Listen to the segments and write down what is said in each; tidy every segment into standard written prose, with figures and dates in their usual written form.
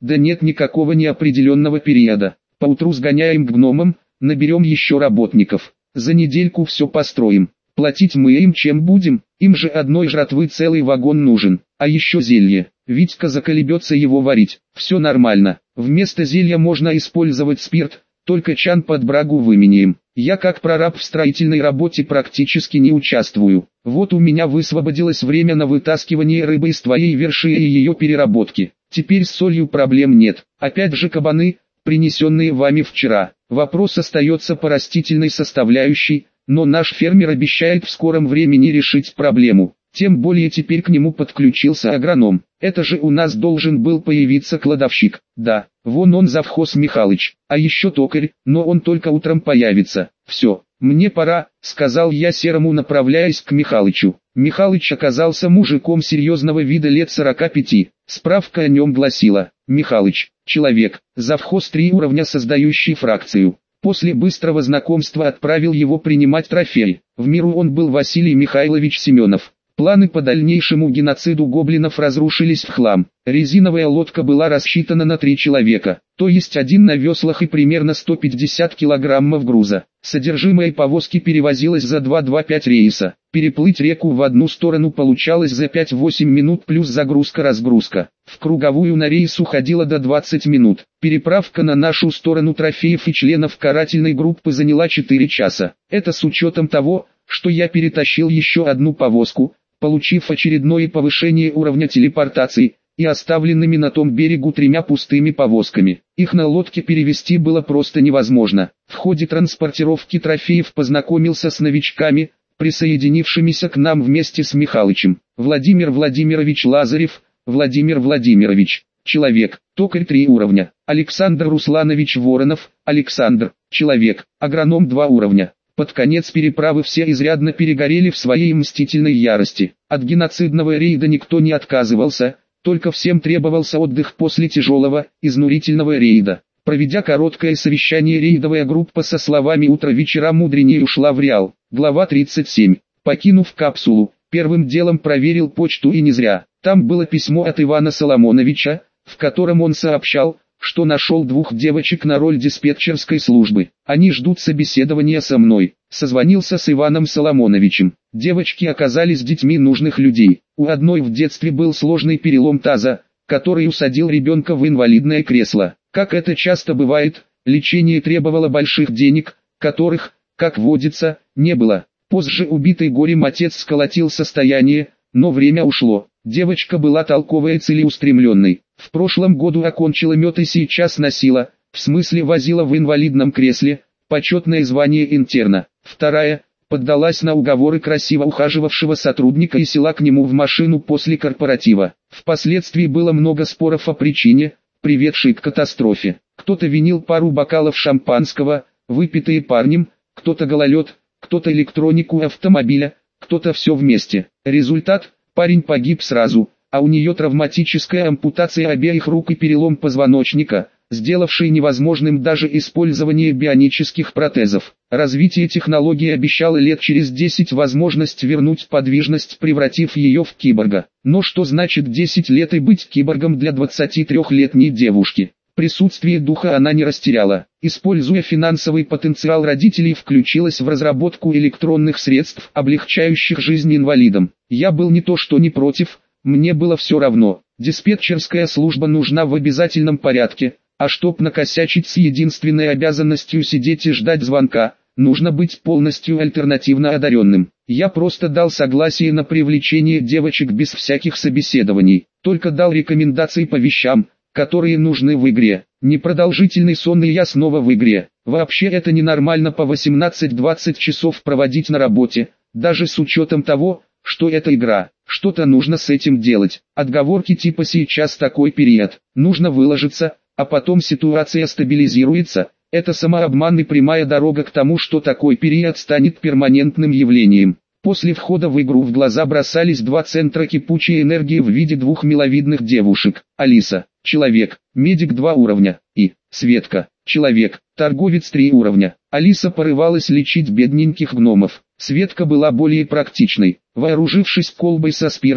Да нет никакого неопределенного периода. Поутру сгоняем к гномам, наберем еще работников. За недельку все построим. Платить мы им чем будем? Им же одной жратвы целый вагон нужен. А еще зелье. Витька заколебется его варить. Все нормально. Вместо зелья можно использовать спирт, только чан под брагу выменяем. Я как прораб в строительной работе практически не участвую. Вот у меня высвободилось время на вытаскивание рыбы из твоей верши и ее переработки. Теперь с солью проблем нет. Опять же кабаны, принесенные вами вчера. Вопрос остается по растительной составляющей, но наш фермер обещает в скором времени решить проблему. Тем более теперь к нему подключился агроном. Это же у нас должен был появиться кладовщик. Да, вон он завхоз Михалыч, а еще токарь, но он только утром появится. Все, мне пора, сказал я Серому, направляясь к Михалычу. Михалыч оказался мужиком серьезного вида лет 45. Справка о нем гласила: Михалыч, человек, завхоз 3 уровня, создающий фракцию. После быстрого знакомства отправил его принимать трофеи. В миру он был Василий Михайлович Семенов. Планы по дальнейшему геноциду гоблинов разрушились в хлам. Резиновая лодка была рассчитана на 3 человека, то есть один на веслах и примерно 150 килограммов груза. Содержимое повозки перевозилось за 2-2-5 рейса. Переплыть реку в одну сторону получалось за 5-8 минут плюс загрузка-разгрузка. В круговую на рейс уходило до 20 минут. Переправка на нашу сторону трофеев и членов карательной группы заняла 4 часа. Это с учетом того, что я перетащил еще одну повозку, получив очередное повышение уровня телепортации, и оставленными на том берегу 3 пустыми повозками. Их на лодке перевести было просто невозможно. В ходе транспортировки трофеев познакомился с новичками, присоединившимися к нам вместе с Михалычем. Владимир Владимирович Лазарев, Владимир Владимирович, человек, токарь 3 уровня. Александр Русланович Воронов, Александр, человек, агроном 2 уровня. Под конец переправы все изрядно перегорели в своей мстительной ярости. От геноцидного рейда никто не отказывался, только всем требовался отдых после тяжелого, изнурительного рейда. Проведя короткое совещание, рейдовая группа со словами «Утро вечера мудренее» ушла в Реал. Глава 37. Покинув капсулу, первым делом проверил почту, и не зря. Там было письмо от Ивана Соломоновича, в котором он сообщал, что нашел 2 девочек на роль диспетчерской службы. Они ждут собеседования со мной. Созвонился с Иваном Соломоновичем. Девочки оказались детьми нужных людей. У одной в детстве был сложный перелом таза, который усадил ребенка в инвалидное кресло. Как это часто бывает, лечение требовало больших денег, которых, как водится, не было. Позже убитый горем отец сколотил состояние, но время ушло. Девочка была толковой и целеустремленной. В прошлом году окончила мед и сейчас носила, в смысле возила в инвалидном кресле, почетное звание интерна. Вторая, поддалась на уговоры красиво ухаживавшего сотрудника и села к нему в машину после корпоратива. Впоследствии было много споров о причине, приведшей к катастрофе. Кто-то винил пару бокалов шампанского, выпитые парнем, кто-то гололед, кто-то электронику автомобиля, кто-то все вместе. Результат: парень погиб сразу, а у нее травматическая ампутация обеих рук и перелом позвоночника, сделавший невозможным даже использование бионических протезов. Развитие технологии обещало лет через 10 возможность вернуть подвижность, превратив ее в киборга. Но что значит 10 лет и быть киборгом для 23-летней девушки? Присутствие духа она не растеряла. Используя финансовый потенциал родителей, включилась в разработку электронных средств, облегчающих жизнь инвалидам. Я был не то что не против, мне было все равно. Диспетчерская служба нужна в обязательном порядке, а чтоб накосячить с единственной обязанностью сидеть и ждать звонка, нужно быть полностью альтернативно одаренным. Я просто дал согласие на привлечение девочек без всяких собеседований, только дал рекомендации по вещам, которые нужны в игре. Непродолжительный сон, и я снова в игре. Вообще это ненормально по 18-20 часов проводить на работе, даже с учетом того, что это игра. Что-то нужно с этим делать. Отговорки типа «сейчас такой период, нужно выложиться, а потом ситуация стабилизируется» — это самообман и прямая дорога к тому, что такой период станет перманентным явлением. После входа в игру в глаза бросались 2 центра кипучей энергии в виде 2 миловидных девушек. Алиса, человек, медик 2 уровня, и Светка, человек, торговец 3 уровня. Алиса порывалась лечить бедненьких гномов. Светка была более практичной. Вооружившись колбой со спиртом,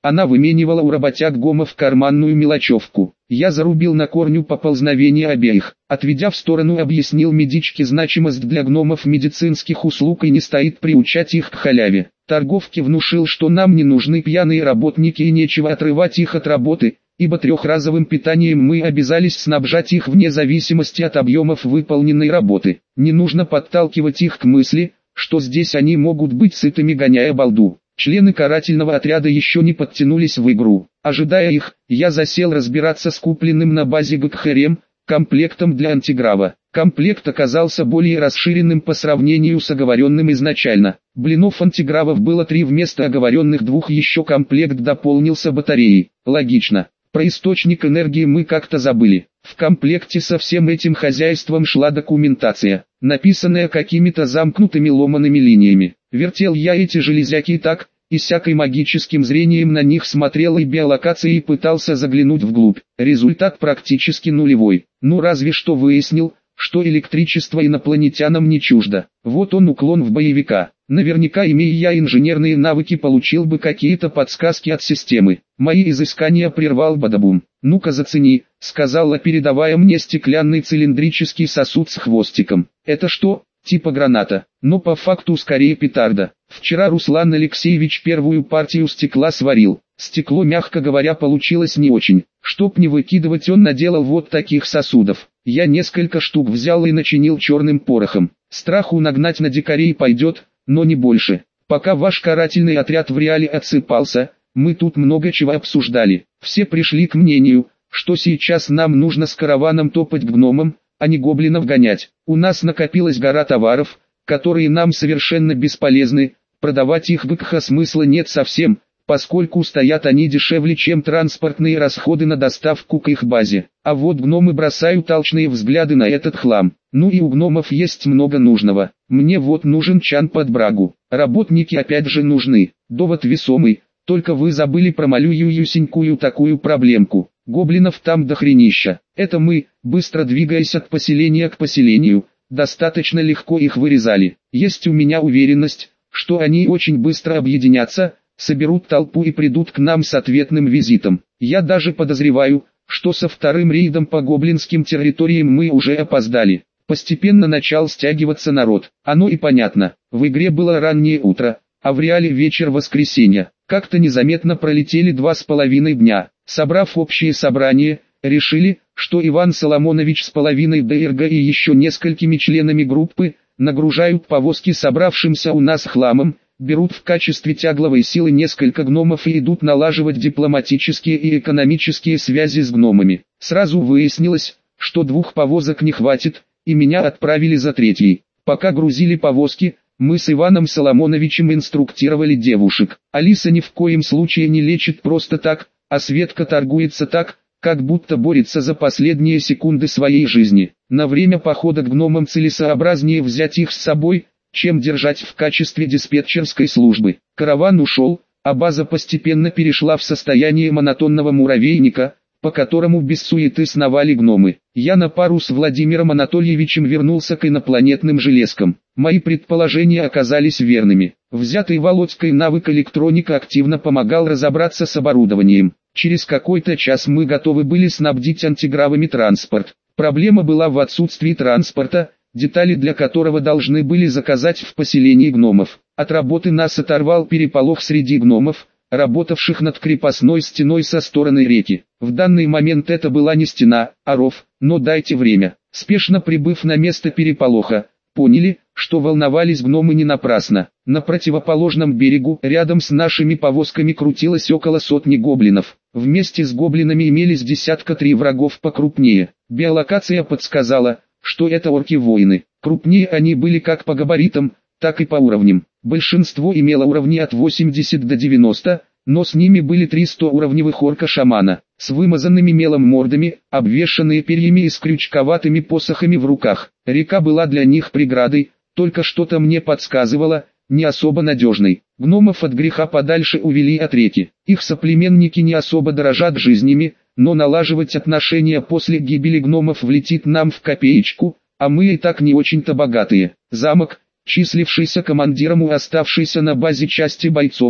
Она выменивала у работяг гомов карманную мелочевку. Я зарубил на корню поползновение обеих. Отведя в сторону, объяснил медичке значимость для гномов медицинских услуг и не стоит приучать их к халяве. Торговке внушил, что нам не нужны пьяные работники и нечего отрывать их от работы, ибо трехразовым питанием мы обязались снабжать их вне зависимости от объемов выполненной работы. Не нужно подталкивать их к мысли, что здесь они могут быть сытыми, гоняя балду. Члены карательного отряда еще не подтянулись в игру. Ожидая их, я засел разбираться с купленным на базе ГКХРМ комплектом для антиграва. Комплект оказался более расширенным по сравнению с оговоренным изначально. Блинов антигравов было 3 вместо оговоренных 2, еще комплект дополнился батареей. Логично. Про источник энергии мы как-то забыли. В комплекте со всем этим хозяйством шла документация, написанная какими-то замкнутыми ломаными линиями. Вертел я эти железяки так, и всякой магическим зрением на них смотрел и биолокацией пытался заглянуть вглубь. Результат практически нулевой. Ну разве что выяснил, что электричество инопланетянам не чуждо. Вот он уклон в боевика. Наверняка, имея я инженерные навыки, получил бы какие-то подсказки от системы. Мои изыскания прервал Бадабум. «Ну-ка зацени», — сказала, передавая мне стеклянный цилиндрический сосуд с хвостиком. «Это что, типа граната?» Но по факту скорее петарда. Вчера Руслан Алексеевич первую партию стекла сварил. Стекло, мягко говоря, получилось не очень. Чтоб не выкидывать, он наделал вот таких сосудов. Я несколько штук взял и начинил черным порохом. Страху нагнать на дикарей пойдет, но не больше. Пока ваш карательный отряд в реале отсыпался, мы тут много чего обсуждали. Все пришли к мнению, что сейчас нам нужно с караваном топать к гномам, а не гоблинов гонять. У нас накопилась гора товаров, которые нам совершенно бесполезны, продавать их в ИКХ смысла нет совсем, поскольку стоят они дешевле, чем транспортные расходы на доставку к их базе. А вот гномы бросают алчные взгляды на этот хлам. Ну и у гномов есть много нужного. Мне вот нужен чан под брагу. Работники опять же нужны. Довод весомый, только вы забыли про малюю-юсенькую такую проблемку. Гоблинов там дохренища. Это мы, быстро двигаясь от поселения к поселению, достаточно легко их вырезали. Есть у меня уверенность, что они очень быстро объединятся, соберут толпу и придут к нам с ответным визитом. Я даже подозреваю, что со вторым рейдом по гоблинским территориям мы уже опоздали. Постепенно начал стягиваться народ. Оно и понятно. В игре было раннее утро, а в реале вечер воскресенья. Как-то незаметно пролетели 2,5 дня. Собрав общее собрание, решили, что Иван Соломонович с половиной ДРГ и еще несколькими членами группы нагружают повозки собравшимся у нас хламом, берут в качестве тягловой силы несколько гномов и идут налаживать дипломатические и экономические связи с гномами. Сразу выяснилось, что 2 повозок не хватит, и меня отправили за 3-й. Пока грузили повозки, мы с Иваном Соломоновичем инструктировали девушек. Алиса ни в коем случае не лечит просто так, а Светка торгуется так, как будто борется за последние секунды своей жизни. На время похода к гномам целесообразнее взять их с собой, чем держать в качестве диспетчерской службы. Караван ушел, а база постепенно перешла в состояние монотонного муравейника, по которому без суеты сновали гномы. Я на пару с Владимиром Анатольевичем вернулся к инопланетным железкам. Мои предположения оказались верными. Взятый Володькой навык электроника активно помогал разобраться с оборудованием. Через какой-то час мы готовы были снабдить антигравами транспорт. Проблема была в отсутствии транспорта, детали для которого должны были заказать в поселении гномов. От работы нас оторвал переполох среди гномов, работавших над крепостной стеной со стороны реки. В данный момент это была не стена, а ров, но дайте время. Спешно прибыв на место переполоха, поняли, что волновались гномы не напрасно. На противоположном берегу, рядом с нашими повозками, крутилось около 100 гоблинов. Вместе с гоблинами имелись 3 врагов покрупнее. Биолокация подсказала, что это орки-воины. Крупнее они были как по габаритам, так и по уровням. Большинство имело уровни от 80 до 90, но с ними были 3 100-уровневых орка-шамана, с вымазанными мелом мордами, обвешанные перьями и с крючковатыми посохами в руках. Река была для них преградой, только что-то мне подсказывало, не особо надежной. Гномов от греха подальше увели от реки. Их соплеменники не особо дорожат жизнями, но налаживать отношения после гибели гномов влетит нам в копеечку, а мы и так не очень-то богатые. Замок, числившийся командиром у оставшейся на базе части бойцов,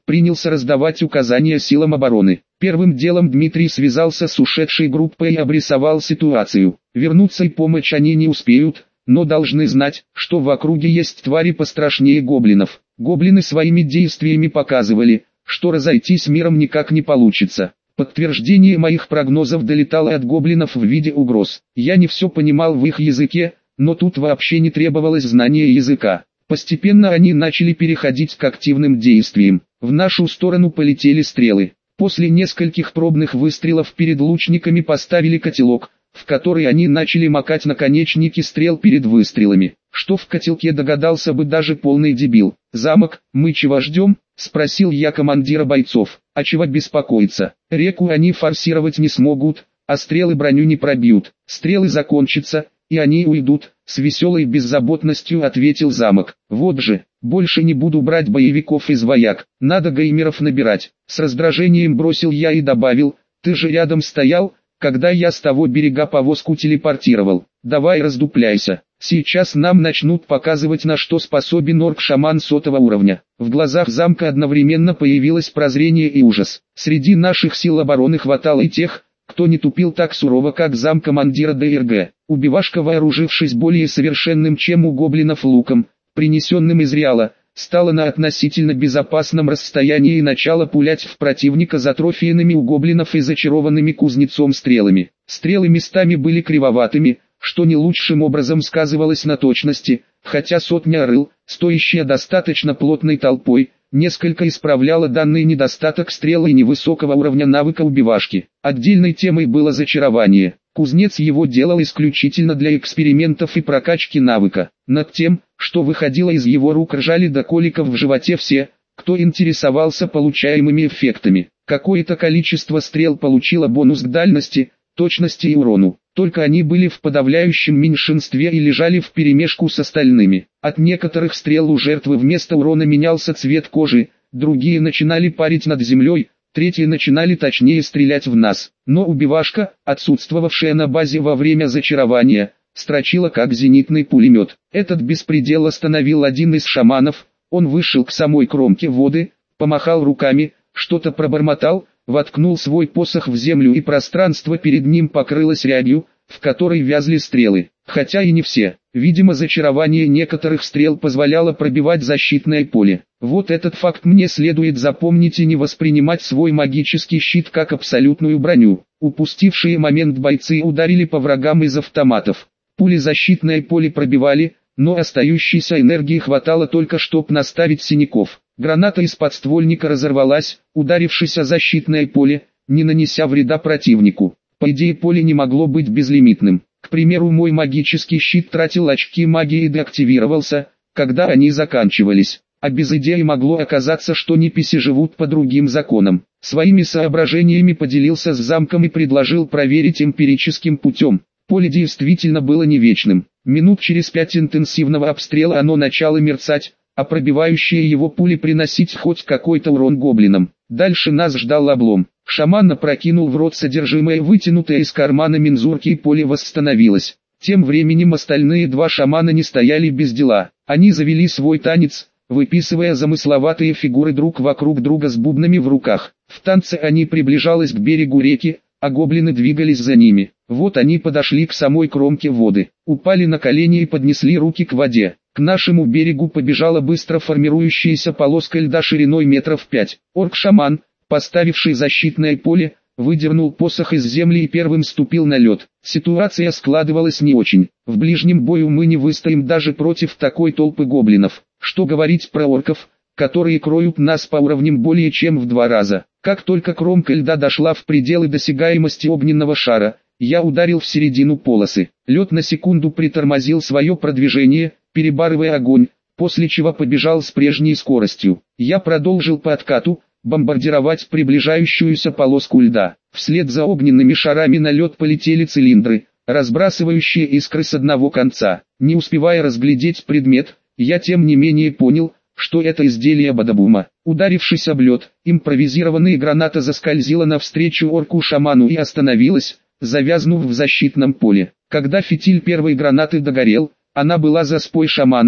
принялся раздавать указания силам обороны. Первым делом Дмитрий связался с ушедшей группой и обрисовал ситуацию. Вернуться и помочь они не успеют, но должны знать, что в округе есть твари пострашнее гоблинов. Гоблины своими действиями показывали, что разойтись миром никак не получится. Подтверждение моих прогнозов долетало от гоблинов в виде угроз. Я не все понимал в их языке, но тут вообще не требовалось знания языка. Постепенно они начали переходить к активным действиям. В нашу сторону полетели стрелы. После нескольких пробных выстрелов перед лучниками поставили котелок, в который они начали макать наконечники стрел перед выстрелами. Что в котелке, догадался бы даже полный дебил. «Замок, мы чего ждем?» — спросил я командира бойцов. «А чего беспокоиться? Реку они форсировать не смогут, а стрелы броню не пробьют. Стрелы закончатся, и они уйдут», — с веселой беззаботностью ответил замок. «Вот же, больше не буду брать боевиков из вояк, надо геймеров набирать». С раздражением бросил я и добавил: «Ты же рядом стоял, когда я с того берега повозку телепортировал. Давай раздупляйся. Сейчас нам начнут показывать, на что способен орк-шаман 100-го уровня». В глазах замка одновременно появилось прозрение и ужас. Среди наших сил обороны хватало и тех, кто не тупил так сурово, как замкомандира ДРГ. Убивашка, вооружившись более совершенным, чем у гоблинов, луком, принесенным из Реала, стала на относительно безопасном расстоянии и начала пулять в противника затрофеянными у гоблинов и зачарованными кузнецом стрелами. Стрелы местами были кривоватыми, что не лучшим образом сказывалось на точности, хотя сотня рыл, стоящая достаточно плотной толпой, несколько исправляла данный недостаток стрел и невысокого уровня навыка убивашки. Отдельной темой было зачарование. Кузнец его делал исключительно для экспериментов и прокачки навыка. Над тем, что выходило из его рук, ржали до коликов в животе все, кто интересовался получаемыми эффектами. Какое-то количество стрел получило бонус к дальности, точности и урону. Только они были в подавляющем меньшинстве и лежали вперемешку с остальными. От некоторых стрел у жертвы вместо урона менялся цвет кожи, другие начинали парить над землей, третьи начинали точнее стрелять в нас. Но убивашка, отсутствовавшая на базе во время зачарования, строчила как зенитный пулемет. Этот беспредел остановил один из шаманов. Он вышел к самой кромке воды, помахал руками, что-то пробормотал, воткнул свой посох в землю, и пространство перед ним покрылось рябью, в которой вязли стрелы. Хотя и не все. Видимо, зачарование некоторых стрел позволяло пробивать защитное поле. Вот этот факт мне следует запомнить и не воспринимать свой магический щит как абсолютную броню. Упустившие момент бойцы ударили по врагам из автоматов. Пули защитное поле пробивали, но остающейся энергии хватало только, чтоб наставить синяков. Граната из подствольника разорвалась, ударившись о защитное поле, не нанеся вреда противнику. По идее, поле не могло быть безлимитным. К примеру, мой магический щит тратил очки магии и деактивировался, когда они заканчивались. А без идеи могло оказаться, что неписи живут по другим законам. Своими соображениями поделился с замком и предложил проверить эмпирическим путем. Поле действительно было не вечным. Минут через 5 интенсивного обстрела оно начало мерцать, а пробивающие его пули приносить хоть какой-то урон гоблинам. Дальше нас ждал облом. Шаман опрокинул в рот содержимое, вытянутое из кармана мензурки, и поле восстановилось. Тем временем остальные два шамана не стояли без дела. Они завели свой танец, выписывая замысловатые фигуры друг вокруг друга с бубнами в руках. В танце они приближались к берегу реки, а гоблины двигались за ними. Вот они подошли к самой кромке воды, упали на колени и поднесли руки к воде. К нашему берегу побежала быстро формирующаяся полоска льда шириной метров 5. Орк-шаман, поставивший защитное поле, выдернул посох из земли и первым ступил на лед. Ситуация складывалась не очень. В ближнем бою мы не выстоим даже против такой толпы гоблинов. Что говорить про орков, которые кроют нас по уровням более чем в 2 раза. Как только кромка льда дошла в пределы досягаемости огненного шара, я ударил в середину полосы. Лед на секунду притормозил свое продвижение, перебарывая огонь, после чего побежал с прежней скоростью. Я продолжил по откату, бомбардировать приближающуюся полоску льда. Вслед за огненными шарами на лед полетели цилиндры, разбрасывающие искры с одного конца. Не успевая разглядеть предмет, я тем не менее понял, что это изделие бадабума. Ударившись об лед, импровизированная граната заскользила навстречу орку-шаману и остановилась, завязнув в защитном поле. Когда фитиль первой гранаты догорел, она была за спой шамана,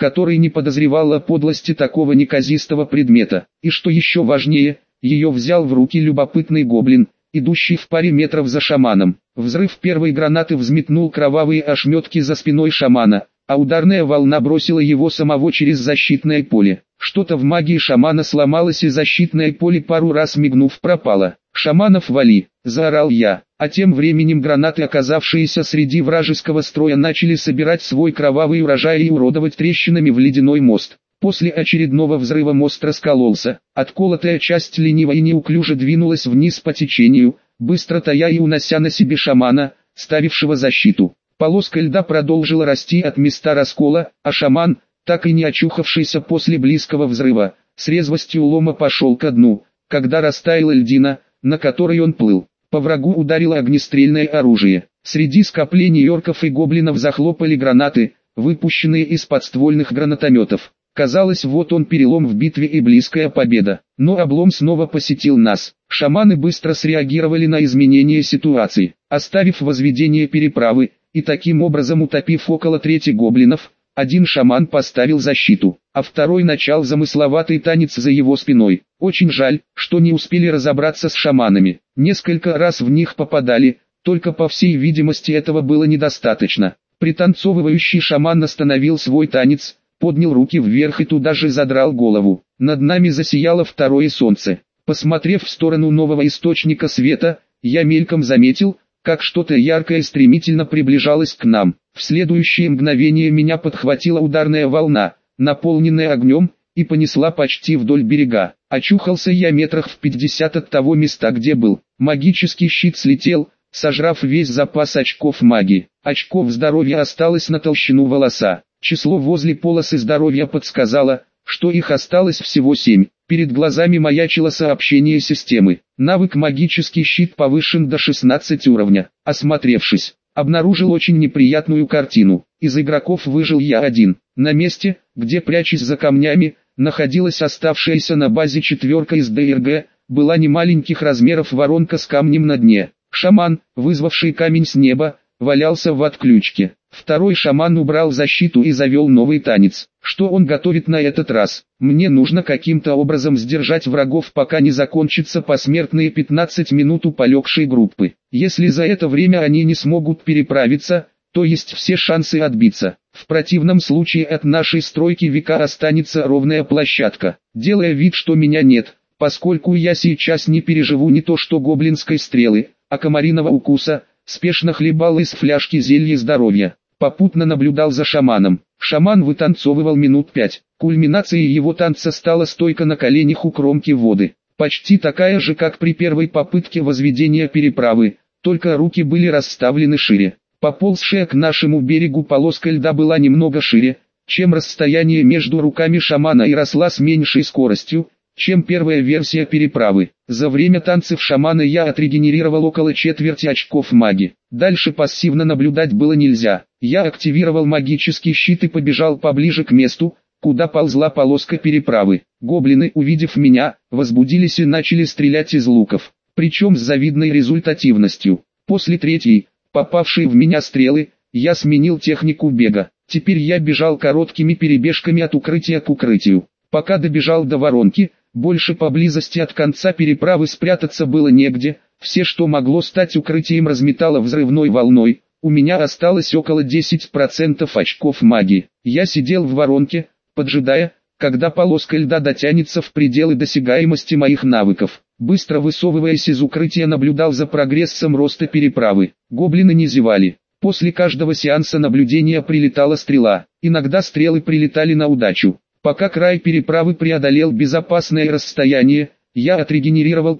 который не подозревал о подлости такого неказистого предмета. И что еще важнее, ее взял в руки любопытный гоблин, идущий в паре метров за шаманом. Взрыв первой гранаты взметнул кровавые ошметки за спиной шамана, а ударная волна бросила его самого через защитное поле. Что-то в магии шамана сломалось, и защитное поле, пару раз мигнув, пропало. «Шаманов вали!» – заорал я, а тем временем гранаты, оказавшиеся среди вражеского строя, начали собирать свой кровавый урожай и уродовать трещинами в ледяной мост. После очередного взрыва мост раскололся, отколотая часть лениво и неуклюже двинулась вниз по течению, быстро тая и унося на себе шамана, ставившего защиту. Полоска льда продолжила расти от места раскола, а шаман, так и не очухавшийся после близкого взрыва, с резвостью лома пошел ко дну, когда растаяла льдина, на которой он плыл. По врагу ударило огнестрельное оружие. Среди скоплений орков и гоблинов захлопали гранаты, выпущенные из подствольных гранатометов. Казалось, вот он перелом в битве и близкая победа. Но облом снова посетил нас. Шаманы быстро среагировали на изменение ситуации, оставив возведение переправы, и таким образом утопив около трети гоблинов. Один шаман поставил защиту, а второй начал замысловатый танец за его спиной. Очень жаль, что не успели разобраться с шаманами. Несколько раз в них попадали, только по всей видимости этого было недостаточно. Пританцовывающий шаман остановил свой танец, поднял руки вверх и туда же задрал голову. Над нами засияло второе солнце. Посмотрев в сторону нового источника света, я мельком заметил, как что-то яркое стремительно приближалось к нам. В следующее мгновение меня подхватила ударная волна, наполненная огнем, и понесла почти вдоль берега. Очухался я метрах в 50 от того места, где был. Магический щит слетел, сожрав весь запас очков магии. Очков здоровья осталось на толщину волоса. Число возле полосы здоровья подсказало, что их осталось всего 7. Перед глазами маячило сообщение системы. Навык магический щит повышен до 16 уровня. Осмотревшись, обнаружил очень неприятную картину. Из игроков выжил я один. На месте, где, прячась за камнями, находилась оставшаяся на базе четверка из ДРГ, была немаленьких размеров воронка с камнем на дне. Шаман, вызвавший камень с неба, валялся в отключке. Второй шаман убрал защиту и завел новый танец. Что он готовит на этот раз? Мне нужно каким-то образом сдержать врагов, пока не закончатся посмертные 15 минут у полегшей группы. Если за это время они не смогут переправиться, то есть все шансы отбиться. В противном случае от нашей стройки века останется ровная площадка. Делая вид, что меня нет, поскольку я сейчас не переживу не то что гоблинской стрелы, а комариного укуса, спешно хлебал из фляжки зелье здоровья. Попутно наблюдал за шаманом. Шаман вытанцовывал минут 5. Кульминацией его танца стала стойка на коленях у кромки воды. Почти такая же, как при первой попытке возведения переправы, только руки были расставлены шире. Поползшая к нашему берегу полоска льда была немного шире, чем расстояние между руками шамана, и росла с меньшей скоростью, чем первая версия переправы. За время танцев шамана я отрегенерировал около четверти очков маги. Дальше пассивно наблюдать было нельзя. Я активировал магический щит и побежал поближе к месту, куда ползла полоска переправы. Гоблины, увидев меня, возбудились и начали стрелять из луков, причем с завидной результативностью. После третьей, попавшей в меня стрелы, я сменил технику бега. Теперь я бежал короткими перебежками от укрытия к укрытию. Пока добежал до воронки, больше поблизости от конца переправы спрятаться было негде, все, что могло стать укрытием, разметало взрывной волной. У меня осталось около 10% очков магии. Я сидел в воронке, поджидая, когда полоска льда дотянется в пределы досягаемости моих навыков. Быстро высовываясь из укрытия, наблюдал за прогрессом роста переправы. Гоблины не зевали. После каждого сеанса наблюдения прилетала стрела. Иногда стрелы прилетали на удачу. Пока край переправы преодолел безопасное расстояние, я отрегенерировал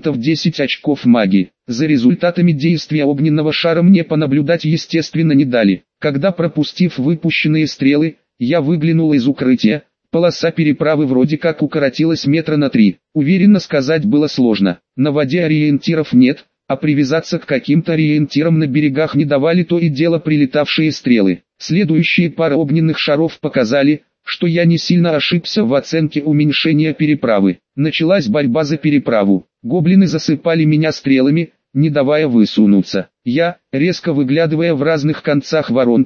10% очков магии. За результатами действия огненного шара мне понаблюдать естественно не дали. Когда, пропустив выпущенные стрелы, я выглянул из укрытия, полоса переправы вроде как укоротилась метра на 3. Уверенно сказать было сложно. На воде ориентиров нет, а привязаться к каким-то ориентирам на берегах не давали то и дело прилетавшие стрелы. Следующие пара огненных шаров показали, что я не сильно ошибся в оценке уменьшения переправы. Началась борьба за переправу. Гоблины засыпали меня стрелами, не давая высунуться. Я, резко выглядывая в разных концах воронки,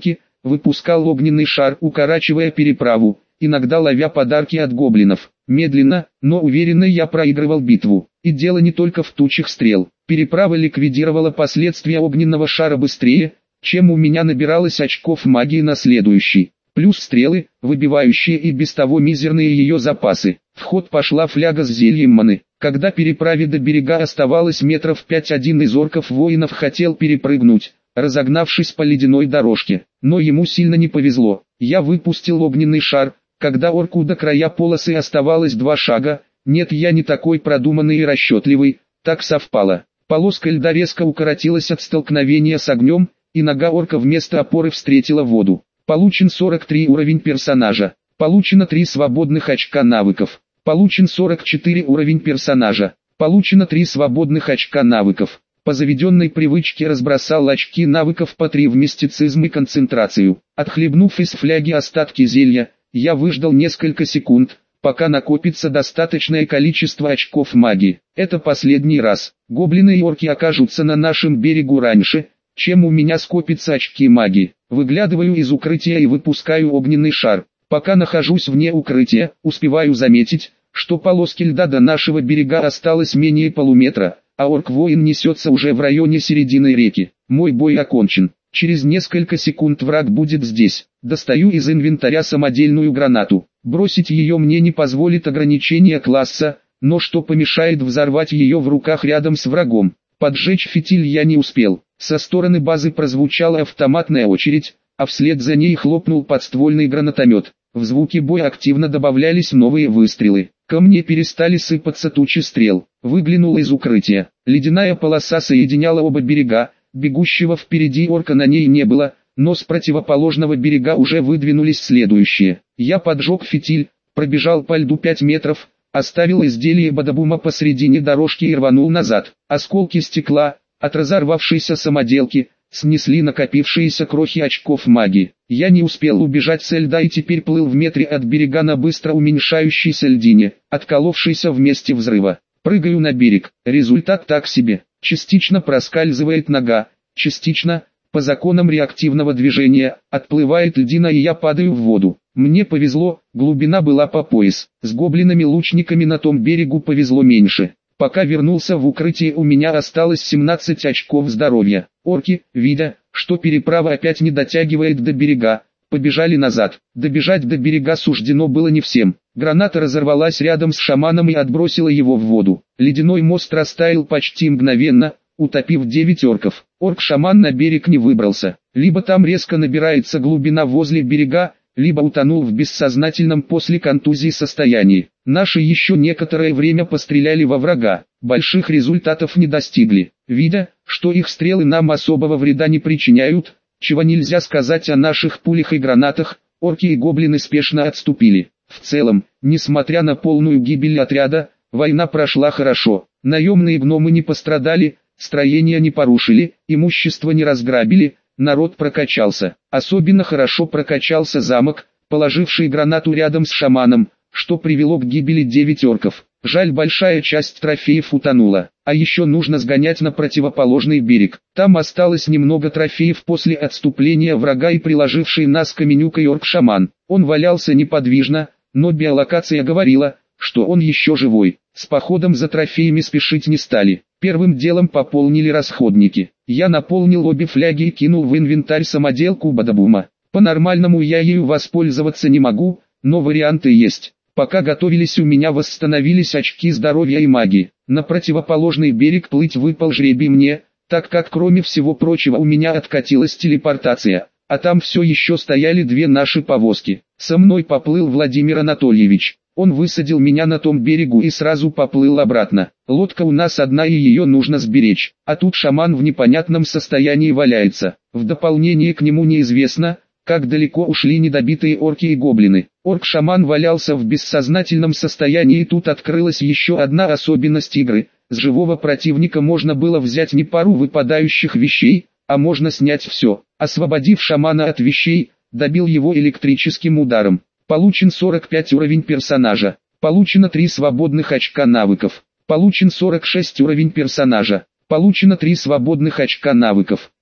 выпускал огненный шар, укорачивая переправу, иногда ловя подарки от гоблинов. Медленно, но уверенно я проигрывал битву. И дело не только в тучах стрел. Переправа ликвидировала последствия огненного шара быстрее, чем у меня набиралось очков магии на следующий. Плюс стрелы, выбивающие и без того мизерные ее запасы. В ход пошла фляга с зельем маны. Когда переправе до берега оставалось метров 5, один из орков-воинов хотел перепрыгнуть, разогнавшись по ледяной дорожке. Но ему сильно не повезло. Я выпустил огненный шар. Когда орку до края полосы оставалось 2 шага, нет, я не такой продуманный и расчетливый, так совпало. Полоска льда резко укоротилась от столкновения с огнем, и нога орка вместо опоры встретила воду. Получен 43 уровень персонажа. Получено 3 свободных очка навыков. Получен 44 уровень персонажа. Получено 3 свободных очка навыков. По заведенной привычке разбросал очки навыков по 3 в мистицизм и концентрацию. Отхлебнув из фляги остатки зелья, я выждал несколько секунд, пока накопится достаточное количество очков магии. Это последний раз. Гоблины и орки окажутся на нашем берегу раньше, чем у меня скопятся очки магии. Выглядываю из укрытия и выпускаю огненный шар. Пока нахожусь вне укрытия, успеваю заметить, что полоски льда до нашего берега осталось менее полуметра, а орк-воин несется уже в районе середины реки. Мой бой окончен. Через несколько секунд враг будет здесь. Достаю из инвентаря самодельную гранату. Бросить ее мне не позволит ограничение класса, но что помешает взорвать ее в руках рядом с врагом. Поджечь фитиль я не успел. Со стороны базы прозвучала автоматная очередь, а вслед за ней хлопнул подствольный гранатомет. В звуки боя активно добавлялись новые выстрелы. Ко мне перестали сыпаться тучи стрел. Выглянул из укрытия. Ледяная полоса соединяла оба берега. Бегущего впереди орка на ней не было, но с противоположного берега уже выдвинулись следующие. Я поджег фитиль, пробежал по льду 5 метров, оставил изделие бадабума посредине дорожки и рванул назад. Осколки стекла, от разорвавшейся самоделки, снесли накопившиеся крохи очков магии. Я не успел убежать со льда и теперь плыл в метре от берега на быстро уменьшающейся льдине, отколовшейся в месте взрыва. Прыгаю на берег, результат так себе. Частично проскальзывает нога, частично, по законам реактивного движения, отплывает льдина и я падаю в воду. Мне повезло, глубина была по пояс. С гоблинами-лучниками на том берегу повезло меньше. Пока вернулся в укрытие, у меня осталось 17 очков здоровья. Орки, видя, что переправа опять не дотягивает до берега, побежали назад. Добежать до берега суждено было не всем. Граната разорвалась рядом с шаманом и отбросила его в воду. Ледяной мост растаял почти мгновенно, утопив 9 орков. Орк-шаман на берег не выбрался. Либо там резко набирается глубина возле берега, либо утонул в бессознательном после контузии состоянии. Наши еще некоторое время постреляли во врага. Больших результатов не достигли. Видя, что их стрелы нам особого вреда не причиняют, чего нельзя сказать о наших пулях и гранатах, орки и гоблины спешно отступили. В целом, несмотря на полную гибель отряда, война прошла хорошо. Наемные гномы не пострадали, строения не порушили, имущество не разграбили, народ прокачался. Особенно хорошо прокачался замок, положивший гранату рядом с шаманом, что привело к гибели 9 орков. Жаль, большая часть трофеев утонула. А еще нужно сгонять на противоположный берег. Там осталось немного трофеев после отступления врага и приложивший нас каменюкой орк-шаман. Он валялся неподвижно, но биолокация говорила, что он еще живой. С походом за трофеями спешить не стали. Первым делом пополнили расходники. Я наполнил обе фляги и кинул в инвентарь самоделку бадабума. По-нормальному я ею воспользоваться не могу, но варианты есть. Пока готовились, у меня восстановились очки здоровья и магии. На противоположный берег плыть выпал жребий мне, так как кроме всего прочего у меня откатилась телепортация, а там все еще стояли 2 наши повозки. Со мной поплыл Владимир Анатольевич. Он высадил меня на том берегу и сразу поплыл обратно. Лодка у нас одна и ее нужно сберечь, а тут шаман в непонятном состоянии валяется. В дополнение к нему неизвестно, как далеко ушли недобитые орки и гоблины. Орк-шаман валялся в бессознательном состоянии, и тут открылась еще одна особенность игры. С живого противника можно было взять не пару выпадающих вещей, а можно снять все. Освободив шамана от вещей, добил его электрическим ударом. Получен 45 уровень персонажа. Получено 3 свободных очка навыков. Получен 46 уровень персонажа. Получено 3 свободных очка навыков.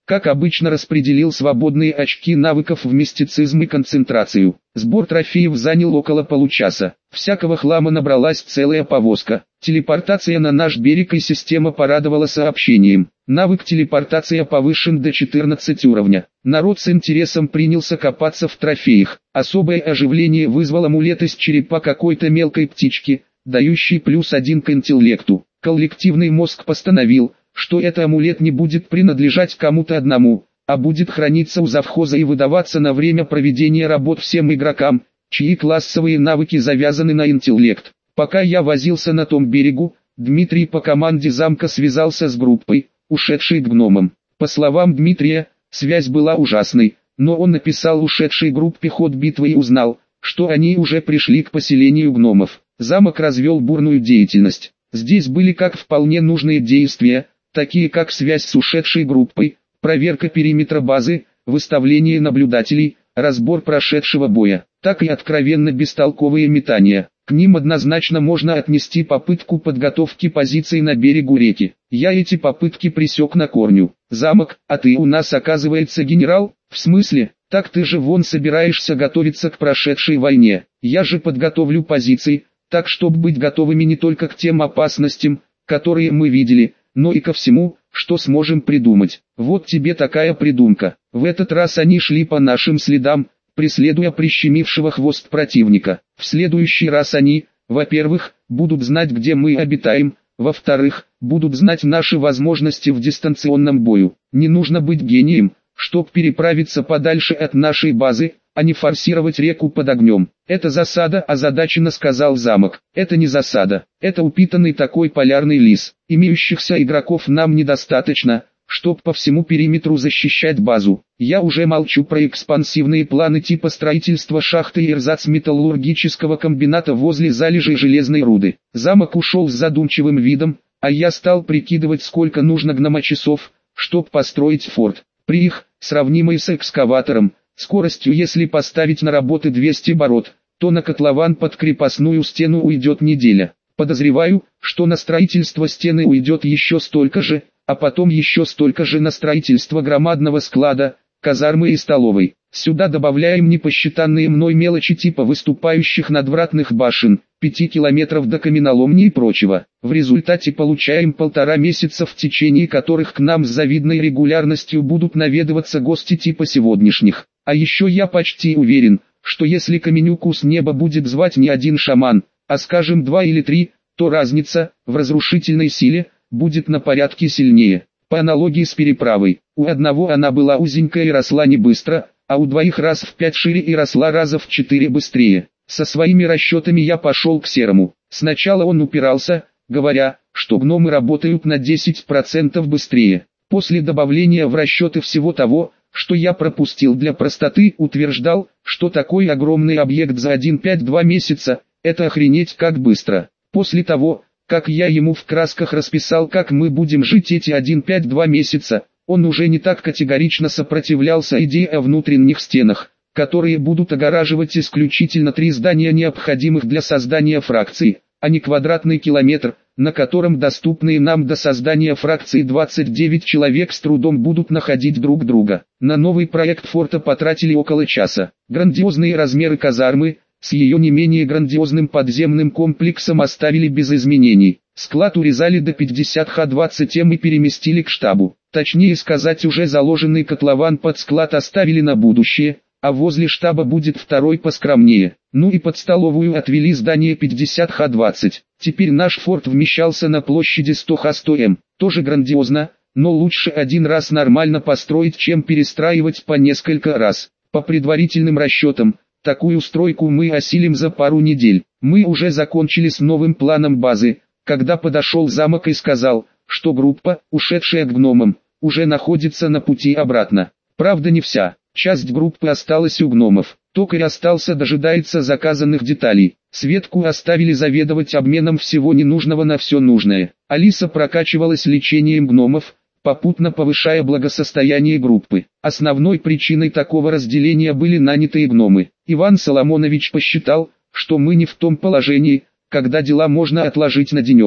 Как обычно, распределил свободные очки навыков в мистицизм и концентрацию. Сбор трофеев занял около получаса. Всякого хлама набралась целая повозка. Телепортация на наш берег и система порадовала сообщением. Навык телепортация повышен до 14 уровня. Народ с интересом принялся копаться в трофеях. Особое оживление вызвал амулет из черепа какой-то мелкой птички, дающий +1 к интеллекту. Коллективный мозг постановил, что этот амулет не будет принадлежать кому-то одному, а будет храниться у завхоза и выдаваться на время проведения работ всем игрокам, чьи классовые навыки завязаны на интеллект. Пока я возился на том берегу, Дмитрий по команде замка связался с группой, ушедшей к гномам. По словам Дмитрия, связь была ужасной, но он написал ушедшей группе ход битвы и узнал, что они уже пришли к поселению гномов. Замок развел бурную деятельность. Здесь были как вполне нужные действия, такие как связь с ушедшей группой, проверка периметра базы, выставление наблюдателей, разбор прошедшего боя, так и откровенно бестолковые метания. К ним однозначно можно отнести попытку подготовки позиций на берегу реки. Я эти попытки пресек на корню. Замок, а ты у нас оказывается генерал? В смысле? Так ты же вон собираешься готовиться к прошедшей войне. Я же подготовлю позиции, так чтобы быть готовыми не только к тем опасностям, которые мы видели, но и ко всему, что сможем придумать. Вот тебе такая придумка. В этот раз они шли по нашим следам, преследуя прищемившего хвост противника. В следующий раз они, во-первых, будут знать, где мы обитаем, во-вторых, будут знать наши возможности в дистанционном бою. Не нужно быть гением, чтобы переправиться подальше от нашей базы, а не форсировать реку под огнем. Это засада, озадаченно сказал замок. Это не засада, это упитанный такой полярный лис. Имеющихся игроков нам недостаточно, чтоб по всему периметру защищать базу. Я уже молчу про экспансивные планы типа строительства шахты и эрзац-металлургического комбината возле залежей железной руды. Замок ушел с задумчивым видом, а я стал прикидывать, сколько нужно гномочасов, чтоб построить форт. При их, сравнимой с экскаватором, скоростью, если поставить на работы 200 оборот, то на котлован под крепостную стену уйдет неделя. Подозреваю, что на строительство стены уйдет еще столько же, а потом еще столько же на строительство громадного склада, казармы и столовой. Сюда добавляем непосчитанные мной мелочи типа выступающих надвратных башен, 5 километров до каменоломни и прочего. В результате получаем 1,5 месяца, в течение которых к нам с завидной регулярностью будут наведываться гости типа сегодняшних. А еще я почти уверен, что если Каменюку с неба будет звать не один шаман, а скажем 2 или 3, то разница в разрушительной силе будет на порядке сильнее. По аналогии с переправой, у одного она была узенькая и росла не быстро, а у двоих раз в 5 шире и росла раза в 4 быстрее. Со своими расчетами я пошел к Серому. Сначала он упирался, говоря, что гномы работают на 10% быстрее. После добавления в расчеты всего того, что я пропустил для простоты, утверждал, что такой огромный объект за 1,5-2 месяца, это охренеть как быстро. После того, как я ему в красках расписал, как мы будем жить эти 1,5-2 месяца, он уже не так категорично сопротивлялся идее о внутренних стенах, которые будут огораживать исключительно 3 здания, необходимых для создания фракции, а не квадратный километр, на котором доступные нам до создания фракции 29 человек с трудом будут находить друг друга. На новый проект форта потратили около часа. Грандиозные размеры казармы, с ее не менее грандиозным подземным комплексом оставили без изменений. Склад урезали до 50 х20 и переместили к штабу. Точнее сказать, уже заложенный котлован под склад оставили на будущее, а возле штаба будет второй поскромнее. Ну и под столовую отвели здание 50 х20. Теперь наш форт вмещался на площади 100 х100 м. Тоже грандиозно, но лучше один раз нормально построить, чем перестраивать по несколько раз. По предварительным расчетам, такую стройку мы осилим за пару недель. Мы уже закончили с новым планом базы, когда подошел замок и сказал, что группа, ушедшая к гномам, уже находится на пути обратно. Правда, не вся. Часть группы осталась у гномов. Токарь остался, дожидается заказанных деталей. Светку оставили заведовать обменом всего ненужного на все нужное. Алиса прокачивалась лечением гномов, попутно повышая благосостояние группы. Основной причиной такого разделения были нанятые гномы. Иван Соломонович посчитал, что мы не в том положении, когда дела можно отложить на денек.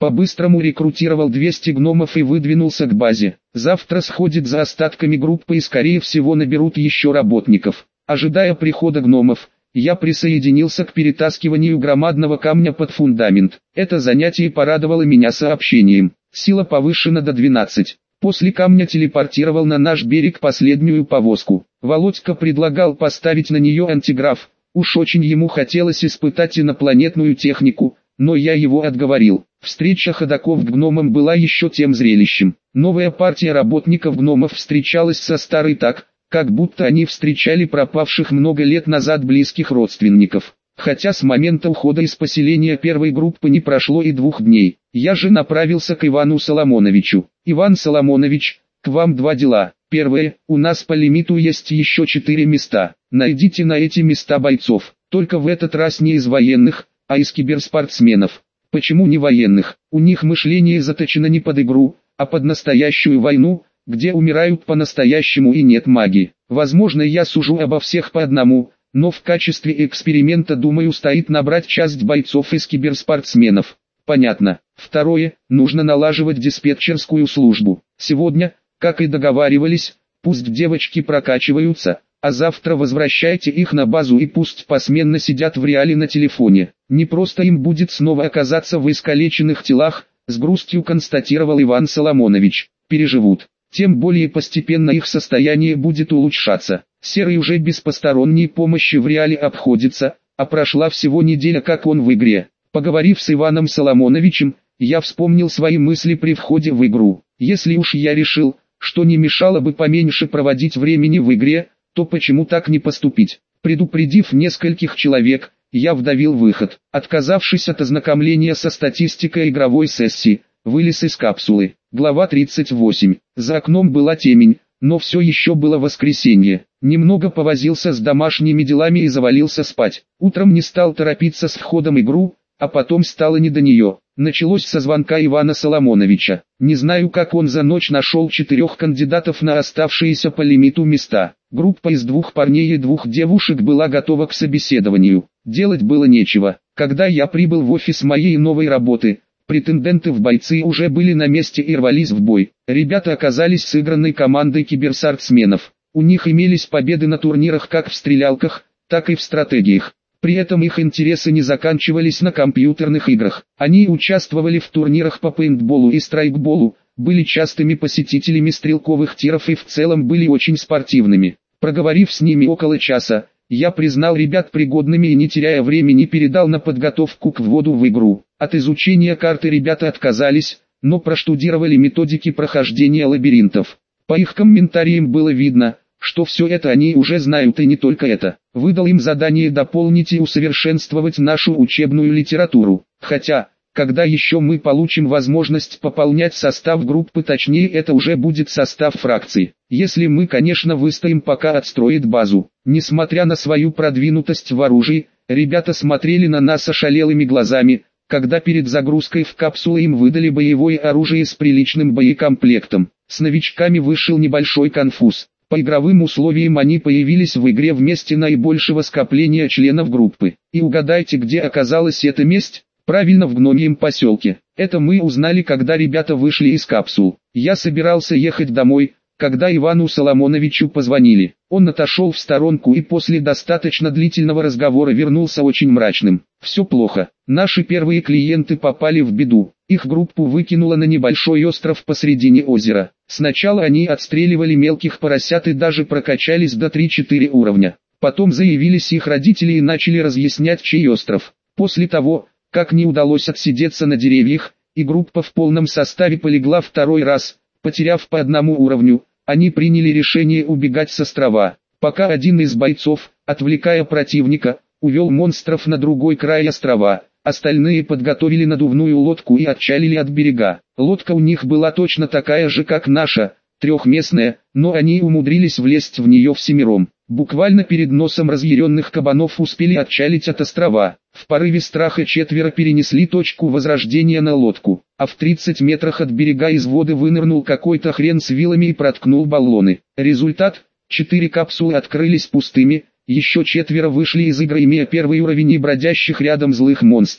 По-быстрому рекрутировал 200 гномов и выдвинулся к базе. Завтра сходит за остатками группы и скорее всего наберут еще работников. Ожидая прихода гномов, я присоединился к перетаскиванию громадного камня под фундамент. Это занятие порадовало меня сообщением. Сила повышена до 12. После камня телепортировал на наш берег последнюю повозку. Володька предлагал поставить на нее антиграф. Уж очень ему хотелось испытать инопланетную технику, но я его отговорил. Встреча ходоков к гномам была еще тем зрелищем. Новая партия работников-гномов встречалась со старой так, как будто они встречали пропавших много лет назад близких родственников. Хотя с момента ухода из поселения первой группы не прошло и 2 дней. Я же направился к Ивану Соломоновичу. Иван Соломонович, к вам 2 дела. Первое, у нас по лимиту есть еще 4 места. Найдите на эти места бойцов. Только в этот раз не из военных, а из киберспортсменов. Почему не военных? У них мышление заточено не под игру, а под настоящую войну, где умирают по-настоящему и нет магии. Возможно, я сужу обо всех по одному, но в качестве эксперимента, думаю, стоит набрать часть бойцов из киберспортсменов. Понятно. Второе, нужно налаживать диспетчерскую службу. Сегодня, как и договаривались, пусть девочки прокачиваются, а завтра возвращайте их на базу и пусть посменно сидят в реале на телефоне. Не просто им будет снова оказаться в искалеченных телах, с грустью констатировал Иван Соломонович. Переживут. Тем более постепенно их состояние будет улучшаться. Серый уже без посторонней помощи в реале обходится, а прошла всего неделя, как он в игре. Поговорив с Иваном Соломоновичем, я вспомнил свои мысли при входе в игру. Если уж я решил, что не мешало бы поменьше проводить времени в игре, то почему так не поступить? Предупредив нескольких человек, я вдавил выход. Отказавшись от ознакомления со статистикой игровой сессии, вылез из капсулы. Глава 38. За окном была темень, но все еще было воскресенье. Немного повозился с домашними делами и завалился спать. Утром не стал торопиться с входом в игру, а потом стало не до нее. Началось со звонка Ивана Соломоновича. Не знаю, как он за ночь нашел 4 кандидатов на оставшиеся по лимиту места. Группа из 2 парней и 2 девушек была готова к собеседованию. Делать было нечего. Когда я прибыл в офис моей новой работы, претенденты в бойцы уже были на месте и рвались в бой. Ребята оказались сыгранной командой киберспортсменов. У них имелись победы на турнирах как в стрелялках, так и в стратегиях. При этом их интересы не заканчивались на компьютерных играх. Они участвовали в турнирах по пейнтболу и страйкболу, были частыми посетителями стрелковых тиров и в целом были очень спортивными. Проговорив с ними около часа, я признал ребят пригодными и не теряя времени передал на подготовку к вводу в игру. От изучения карты ребята отказались, но проштудировали методики прохождения лабиринтов. По их комментариям было видно, что все это они уже знают и не только это. Выдал им задание дополнить и усовершенствовать нашу учебную литературу. Хотя, когда еще мы получим возможность пополнять состав группы, точнее это уже будет состав фракции. Если мы, конечно, выстоим, пока отстроит базу. Несмотря на свою продвинутость в оружии, ребята смотрели на нас ошалелыми глазами, когда перед загрузкой в капсулы им выдали боевое оружие с приличным боекомплектом. С новичками вышел небольшой конфуз. По игровым условиям они появились в игре в месте наибольшего скопления членов группы. И угадайте, где оказалась эта месть? Правильно, в гномьем поселке. Это мы узнали, когда ребята вышли из капсул. Я собирался ехать домой, когда Ивану Соломоновичу позвонили. Он отошел в сторонку и после достаточно длительного разговора вернулся очень мрачным. Все плохо. Наши первые клиенты попали в беду. Их группу выкинуло на небольшой остров посредине озера. Сначала они отстреливали мелких поросят и даже прокачались до 3-4 уровня. Потом заявились их родители и начали разъяснять, чей остров. После того, как не удалось отсидеться на деревьях, и группа в полном составе полегла второй раз, потеряв по 1 уровню, они приняли решение убегать с острова. Пока один из бойцов, отвлекая противника, увел монстров на другой край острова, остальные подготовили надувную лодку и отчалили от берега. Лодка у них была точно такая же, как наша, 3-местная, но они умудрились влезть в нее всемиром. Буквально перед носом разъяренных кабанов успели отчалить от острова. В порыве страха 4 перенесли точку возрождения на лодку, а в 30 метрах от берега из воды вынырнул какой-то хрен с вилами и проткнул баллоны. Результат: 4 капсулы открылись пустыми, еще 4 вышли из игры, имея 1 уровень и бродящих рядом злых монстров.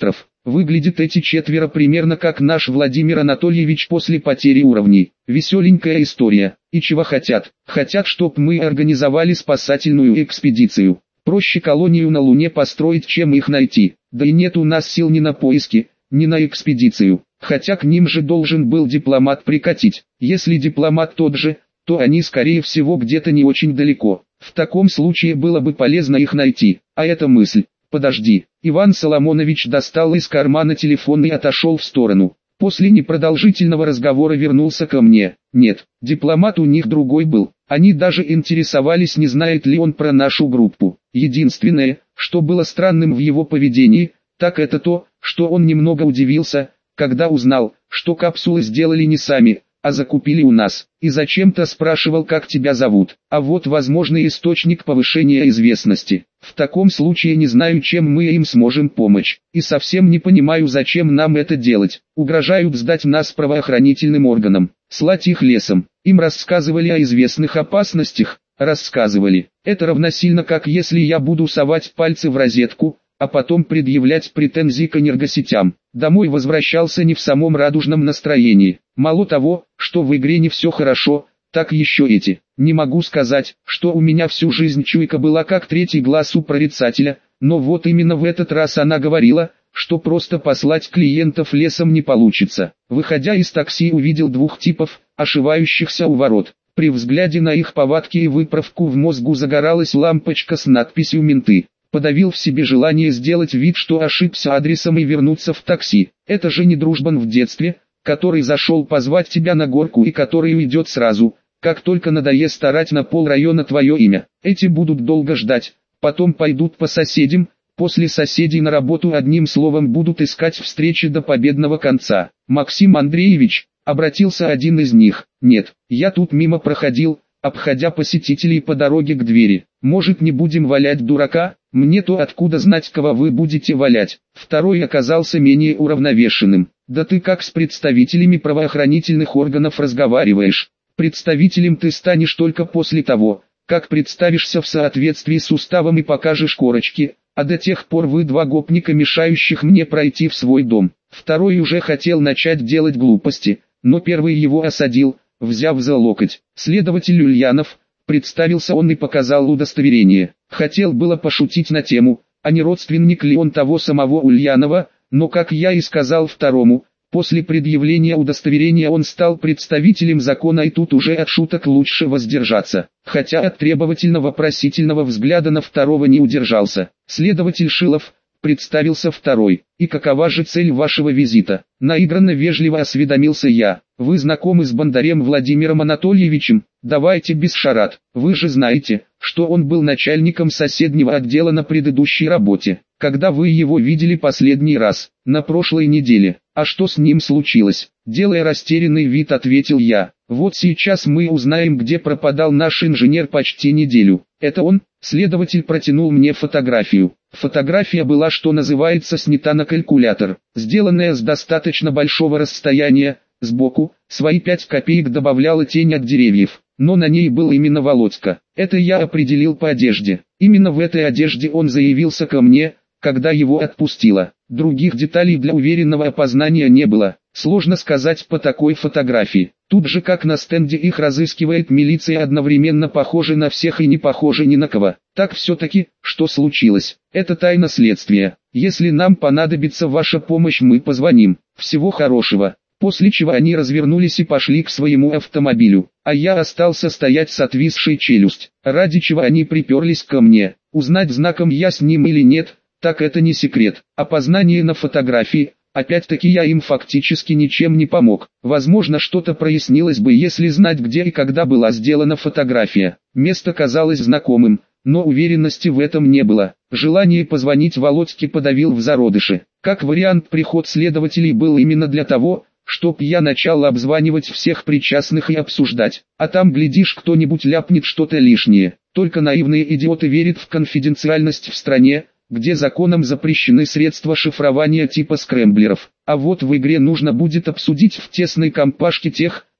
Выглядят эти четверо примерно как наш Владимир Анатольевич после потери уровней. Веселенькая история. И чего хотят? Хотят, чтоб мы организовали спасательную экспедицию. Проще колонию на Луне построить, чем их найти. Да и нет у нас сил ни на поиски, ни на экспедицию. Хотя к ним же должен был дипломат прикатить. Если дипломат тот же, то они скорее всего где-то не очень далеко. В таком случае было бы полезно их найти. А эта мысль. Подожди. Иван Соломонович достал из кармана телефон и отошел в сторону. После непродолжительного разговора вернулся ко мне. Нет, дипломат у них другой был. Они даже интересовались, не знает ли он про нашу группу. Единственное, что было странным в его поведении, так это то, что он немного удивился, когда узнал, что капсулы сделали не сами, а закупили у нас. И зачем-то спрашивал, как тебя зовут. А вот возможный источник повышения известности. В таком случае не знаю, чем мы им сможем помочь. И совсем не понимаю, зачем нам это делать. Угрожают сдать нас правоохранительным органам. Слать их лесом. Им рассказывали о известных опасностях. Рассказывали. Это равносильно, как если я буду совать пальцы в розетку, а потом предъявлять претензии к энергосетям. Домой возвращался не в самом радужном настроении. Мало того, что в игре не все хорошо, так еще эти. Не могу сказать, что у меня всю жизнь чуйка была как третий глаз у прорицателя, но вот именно в этот раз она говорила, что просто послать клиентов лесом не получится. Выходя из такси, увидел двух типов, ошивающихся у ворот. При взгляде на их повадки и выправку в мозгу загоралась лампочка с надписью «Менты». Подавил в себе желание сделать вид, что ошибся адресом и вернуться в такси. Это же не дружбан в детстве, который зашел позвать тебя на горку и который уйдет сразу, как только надоест орать на полрайона твое имя. Эти будут долго ждать, потом пойдут по соседям, после соседей на работу, одним словом будут искать встречи до победного конца. Максим Андреевич, обратился один из них. Нет, я тут мимо проходил, обходя посетителей по дороге к двери. Может, не будем валять дурака? Мне-то откуда знать, кого вы будете валять? Второй оказался менее уравновешенным. Да ты как с представителями правоохранительных органов разговариваешь? Представителем ты станешь только после того, как представишься в соответствии с уставом и покажешь корочки, а до тех пор вы два гопника, мешающих мне пройти в свой дом. Второй уже хотел начать делать глупости, но первый его осадил, взяв за локоть. Следователь Ульянов, представился он и показал удостоверение. Хотел было пошутить на тему, а не родственник ли он того самого Ульянова, но, как я и сказал второму, после предъявления удостоверения он стал представителем закона, и тут уже от шуток лучше воздержаться. Хотя от требовательно-вопросительного взгляда на второго не удержался. Следователь Шилов, представился второй. И какова же цель вашего визита? Наигранно вежливо осведомился я. Вы знакомы с Бондарем Владимиром Анатольевичем? Давайте без шарат. Вы же знаете, что он был начальником соседнего отдела на предыдущей работе. Когда вы его видели последний раз? На прошлой неделе. А что с ним случилось? Делая растерянный вид, ответил я. Вот сейчас мы узнаем, где пропадал наш инженер почти неделю. Это он? Следователь протянул мне фотографию. Фотография была, что называется, снята на калькулятор, сделанная с достаточно большого расстояния. Сбоку, свои 5 копеек добавляла тень от деревьев, но на ней был именно Володька. Это я определил по одежде. Именно в этой одежде он заявился ко мне, когда его отпустило. Других деталей для уверенного опознания не было. Сложно сказать по такой фотографии. Тут же, как на стенде, их разыскивает милиция, одновременно похожи на всех и не похожи ни на кого. Так все-таки, что случилось? Это тайна следствия. Если нам понадобится ваша помощь, мы позвоним. Всего хорошего. После чего они развернулись и пошли к своему автомобилю, а я остался стоять с отвисшей челюсть. Ради чего они приперлись ко мне? Узнать, знаком я с ним или нет, так это не секрет. Опознание на фотографии, опять-таки я им фактически ничем не помог. Возможно, что-то прояснилось бы, если знать, где и когда была сделана фотография. Место казалось знакомым, но уверенности в этом не было. Желание позвонить Володьке подавил в зародыше. Как вариант, приход следователей был именно для того, чтоб я начал обзванивать всех причастных и обсуждать. А там, глядишь, кто-нибудь ляпнет что-то лишнее. Только наивные идиоты верят в конфиденциальность в стране, где законом запрещены средства шифрования типа скрэмблеров. А вот в игре нужно будет обсудить в тесной компашке тех,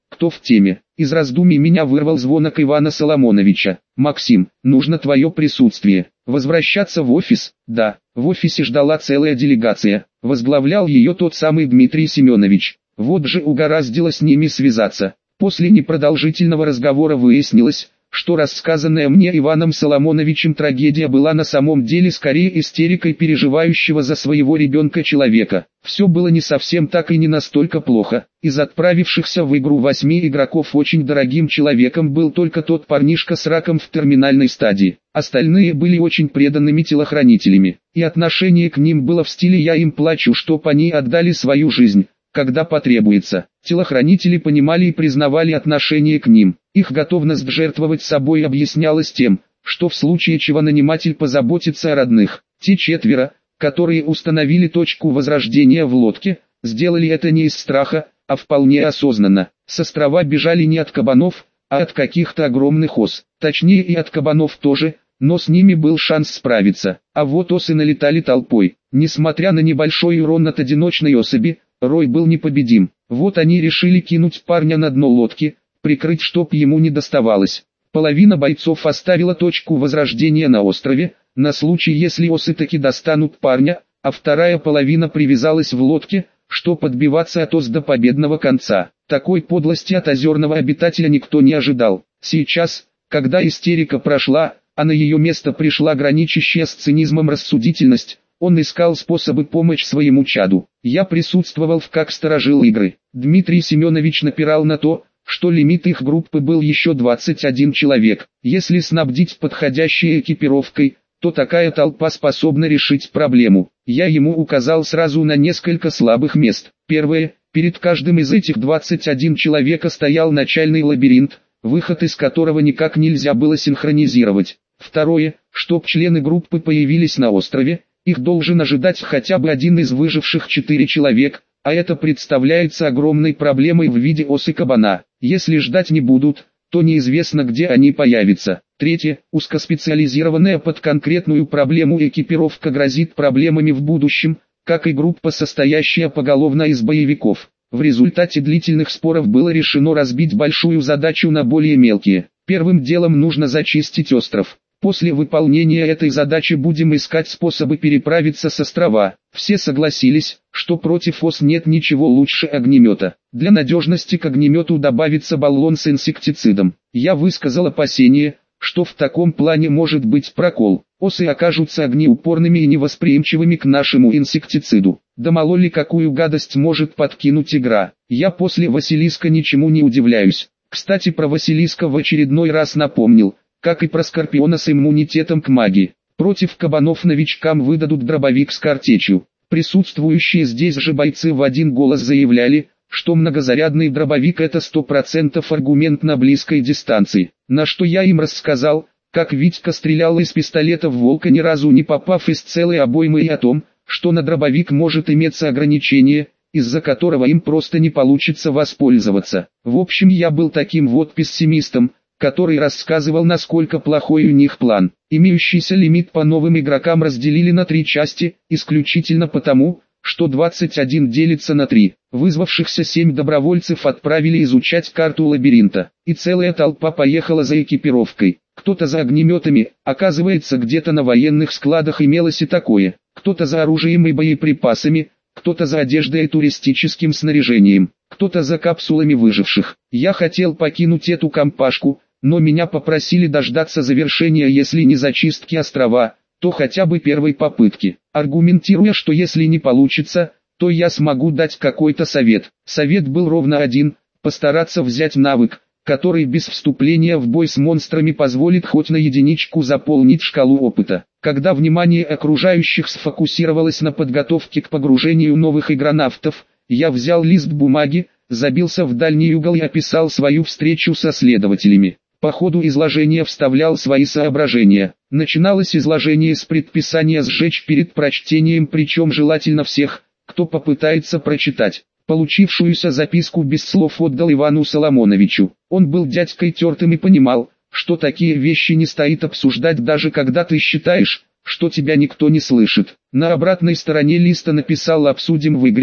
кто в теме. Из раздумий меня вырвал звонок Ивана Соломоновича. «Максим, нужно твое присутствие. Возвращаться в офис?» «Да». В офисе ждала целая делегация. Возглавлял ее тот самый Дмитрий Семенович. Вот же угораздило с ними связаться. После непродолжительного разговора выяснилось, что рассказанная мне Иваном Соломоновичем трагедия была на самом деле скорее истерикой переживающего за своего ребенка человека. Все было не совсем так и не настолько плохо. Из отправившихся в игру 8 игроков очень дорогим человеком был только тот парнишка с раком в терминальной стадии. Остальные были очень преданными телохранителями, и отношение к ним было в стиле «я им плачу, чтоб они отдали свою жизнь, когда потребуется». Телохранители понимали и признавали отношение к ним. Их готовность жертвовать собой объяснялась тем, что в случае чего наниматель позаботится о родных. Те 4, которые установили точку возрождения в лодке, сделали это не из страха, а вполне осознанно. С острова бежали не от кабанов, а от каких-то огромных ос. Точнее и от кабанов тоже, но с ними был шанс справиться. А вот осы налетали толпой. Несмотря на небольшой урон от одиночной особи, рой был непобедим. Вот они решили кинуть парня на дно лодки, прикрыть, чтоб ему не доставалось. Половина бойцов оставила точку возрождения на острове, на случай если осы таки достанут парня, а вторая половина привязалась в лодке, чтоб отбиваться от ос до победного конца. Такой подлости от озерного обитателя никто не ожидал. Сейчас, когда истерика прошла, а на ее место пришла граничащая с цинизмом рассудительность, он искал способы помочь своему чаду. Я присутствовал как сторожил игры. Дмитрий Семенович напирал на то, что лимит их группы был еще 21 человек. Если снабдить подходящей экипировкой, то такая толпа способна решить проблему. Я ему указал сразу на несколько слабых мест. Первое, перед каждым из этих 21 человека стоял начальный лабиринт, выход из которого никак нельзя было синхронизировать. Второе, чтоб члены группы появились на острове, их должен ожидать хотя бы один из выживших 4 человек, а это представляется огромной проблемой в виде осы кабана. Если ждать не будут, то неизвестно где они появятся. Третье, узкоспециализированная под конкретную проблему экипировка грозит проблемами в будущем, как и группа, состоящая поголовно из боевиков. В результате длительных споров было решено разбить большую задачу на более мелкие. Первым делом нужно зачистить остров. После выполнения этой задачи будем искать способы переправиться с острова. Все согласились, что против ос нет ничего лучше огнемета. Для надежности к огнемету добавится баллон с инсектицидом. Я высказал опасение, что в таком плане может быть прокол. Осы окажутся огнеупорными и невосприимчивыми к нашему инсектициду. Да мало ли какую гадость может подкинуть игра. Я после Василиска ничему не удивляюсь. Кстати, про Василиска в очередной раз напомнил, как и про Скорпиона с иммунитетом к магии. Против кабанов новичкам выдадут дробовик с картечью. Присутствующие здесь же бойцы в один голос заявляли, что многозарядный дробовик — это 100% аргумент на близкой дистанции. На что я им рассказал, как Витька стрелял из пистолета в волка, ни разу не попав из целой обоймы, и о том, что на дробовик может иметься ограничение, из-за которого им просто не получится воспользоваться. В общем, я был таким вот пессимистом, который рассказывал, насколько плохой у них план. Имеющийся лимит по новым игрокам разделили на 3 части, исключительно потому, что 21 делится на 3. Вызвавшихся 7 добровольцев отправили изучать карту лабиринта, и целая толпа поехала за экипировкой. Кто-то за огнеметами, оказывается, где-то на военных складах имелось и такое. Кто-то за оружием и боеприпасами, кто-то за одеждой и туристическим снаряжением, кто-то за капсулами выживших. Я хотел покинуть эту компашку, но меня попросили дождаться завершения, если не зачистки острова, то хотя бы первой попытки, аргументируя, что если не получится, то я смогу дать какой-то совет. Совет был ровно один: постараться взять навык, который без вступления в бой с монстрами позволит хоть на единичку заполнить шкалу опыта. Когда внимание окружающих сфокусировалось на подготовке к погружению новых игронавтов, я взял лист бумаги, забился в дальний угол и описал свою встречу со следователями. По ходу изложения вставлял свои соображения. Начиналось изложение с предписания сжечь перед прочтением, причем желательно всех, кто попытается прочитать. Получившуюся записку без слов отдал Ивану Соломоновичу. Он был дядькой тертым и понимал, что такие вещи не стоит обсуждать, даже когда ты считаешь, что тебя никто не слышит. На обратной стороне листа написал: обсудим в игре,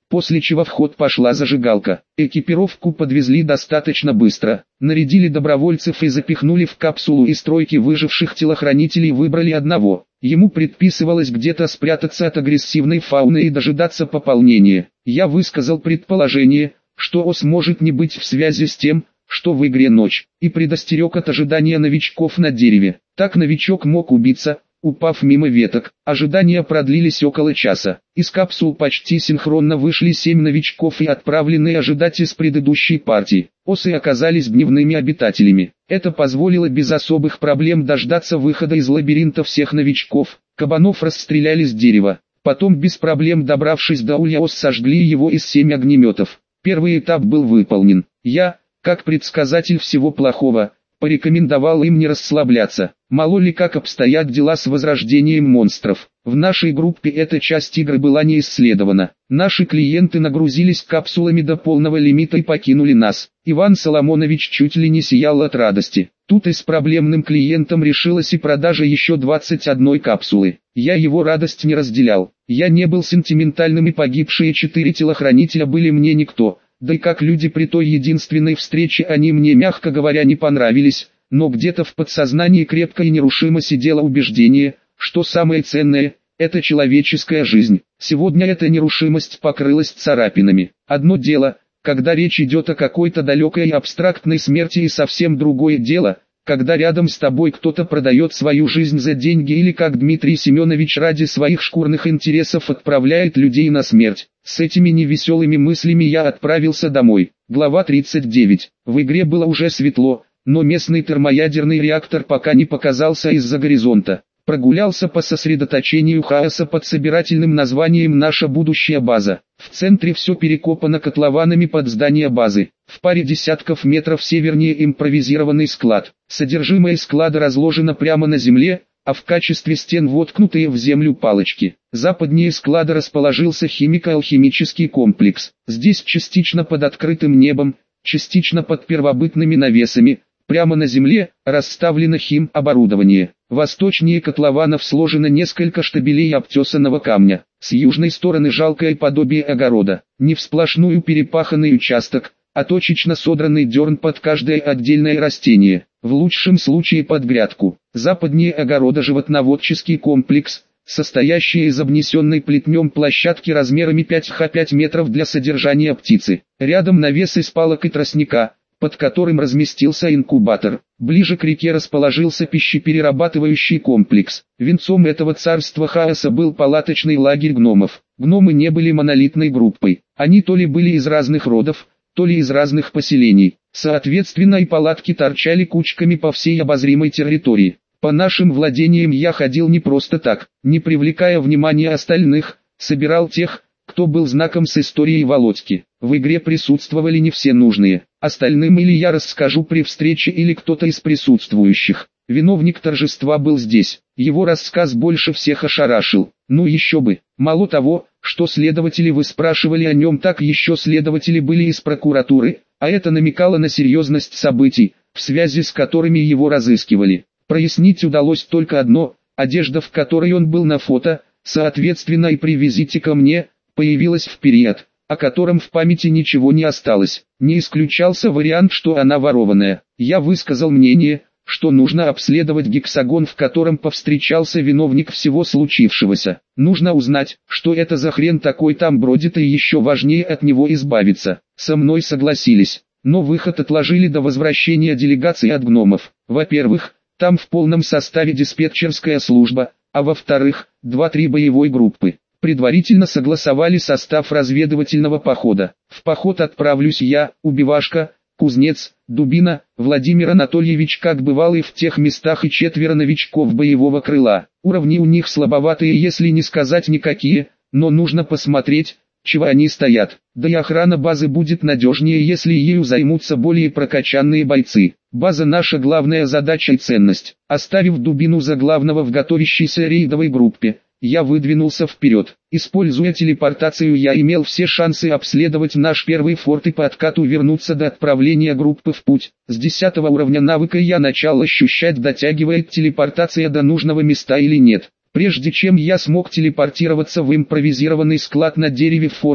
после чего в ход пошла зажигалка. Экипировку подвезли достаточно быстро, нарядили добровольцев и запихнули в капсулу из тройки выживших телохранителей, выбрали одного. Ему предписывалось где-то спрятаться от агрессивной фауны и дожидаться пополнения. Я высказал предположение, что ОС может не быть в связи с тем, что в игре ночь, и предостерег от ожидания новичков на дереве. Так новичок мог убиться, упав мимо веток. Ожидания продлились около часа. Из капсул почти синхронно вышли 7 новичков и отправленные ожидать из предыдущей партии. Осы оказались дневными обитателями. Это позволило без особых проблем дождаться выхода из лабиринта всех новичков. Кабанов расстреляли с дерева. Потом без проблем, добравшись до улья, ос сожгли его из 7 огнеметов. Первый этап был выполнен. Я, как предсказатель всего плохого, порекомендовал им не расслабляться. Мало ли как обстоят дела с возрождением монстров. В нашей группе эта часть игры была не исследована. Наши клиенты нагрузились капсулами до полного лимита и покинули нас. Иван Соломонович чуть ли не сиял от радости. Тут и с проблемным клиентом решилась и продажа еще 21 капсулы. Я его радость не разделял. Я не был сентиментальным, и погибшие 4 телохранителя были мне никто. Да и как люди при той единственной встрече они мне, мягко говоря, не понравились. Но где-то в подсознании крепко и нерушимо сидело убеждение, что самое ценное – это человеческая жизнь. Сегодня эта нерушимость покрылась царапинами. Одно дело, когда речь идет о какой-то далекой и абстрактной смерти, и совсем другое дело, когда рядом с тобой кто-то продает свою жизнь за деньги, или как Дмитрий Семенович ради своих шкурных интересов отправляет людей на смерть. С этими невеселыми мыслями я отправился домой. Глава 39. В игре было уже светло, но местный термоядерный реактор пока не показался из-за горизонта. Прогулялся по сосредоточению хаоса под собирательным названием «Наша будущая база». В центре все перекопано котлованами под здание базы. В паре десятков метров севернее импровизированный склад. Содержимое склада разложено прямо на земле, а в качестве стен воткнутые в землю палочки. Западнее склада расположился химико-алхимический комплекс. Здесь частично под открытым небом, частично под первобытными навесами, прямо на земле, расставлено химоборудование. Восточнее котлованов сложено несколько штабелей обтесанного камня. С южной стороны жалкое подобие огорода. Не в сплошную перепаханный участок, а точечно содранный дерн под каждое отдельное растение. В лучшем случае под грядку. Западнее огорода животноводческий комплекс, состоящий из обнесенной плетнем площадки размерами 5х5 метров для содержания птицы. Рядом навес из палок и тростника, под которым разместился инкубатор. Ближе к реке расположился пищеперерабатывающий комплекс. Венцом этого царства хаоса был палаточный лагерь гномов. Гномы не были монолитной группой. Они то ли были из разных родов, то ли из разных поселений. Соответственно, и палатки торчали кучками по всей обозримой территории. По нашим владениям я ходил не просто так, не привлекая внимания остальных, собирал тех, кто был знаком с историей Володьки. В игре присутствовали не все нужные. Остальным или я расскажу при встрече, или кто-то из присутствующих. Виновник торжества был здесь. Его рассказ больше всех ошарашил. Ну еще бы. Мало того, что следователи выспрашивали о нем, так еще следователи были из прокуратуры, а это намекало на серьезность событий, в связи с которыми его разыскивали. Прояснить удалось только одно: одежда, в которой он был на фото, соответственно и при визите ко мне, появилась в период, о котором в памяти ничего не осталось. Не исключался вариант, что она ворованная. Я высказал мнение, что нужно обследовать гексагон, в котором повстречался виновник всего случившегося. Нужно узнать, что это за хрен такой там бродит, и еще важнее от него избавиться. Со мной согласились, но выход отложили до возвращения делегации от гномов. Во-первых, там в полном составе диспетчерская служба, а во-вторых, 2-3 боевой группы. Предварительно согласовали состав разведывательного похода. В поход отправлюсь я, Убивашка, Кузнец, Дубина, Владимир Анатольевич, как бывал и в тех местах, и 4 новичков боевого крыла. Уровни у них слабоватые, если не сказать никакие, но нужно посмотреть, чего они стоят. Да и охрана базы будет надежнее, если ею займутся более прокачанные бойцы. База — наша главная задача и ценность. Оставив Дубину за главного в готовящейся рейдовой группе, я выдвинулся вперед. Используя телепортацию, я имел все шансы обследовать наш первый форт и по откату вернуться до отправления группы в путь. С 10 уровня навыка я начал ощущать, дотягивает телепортация до нужного места или нет. Прежде чем я смог телепортироваться в импровизированный склад на дереве в форте,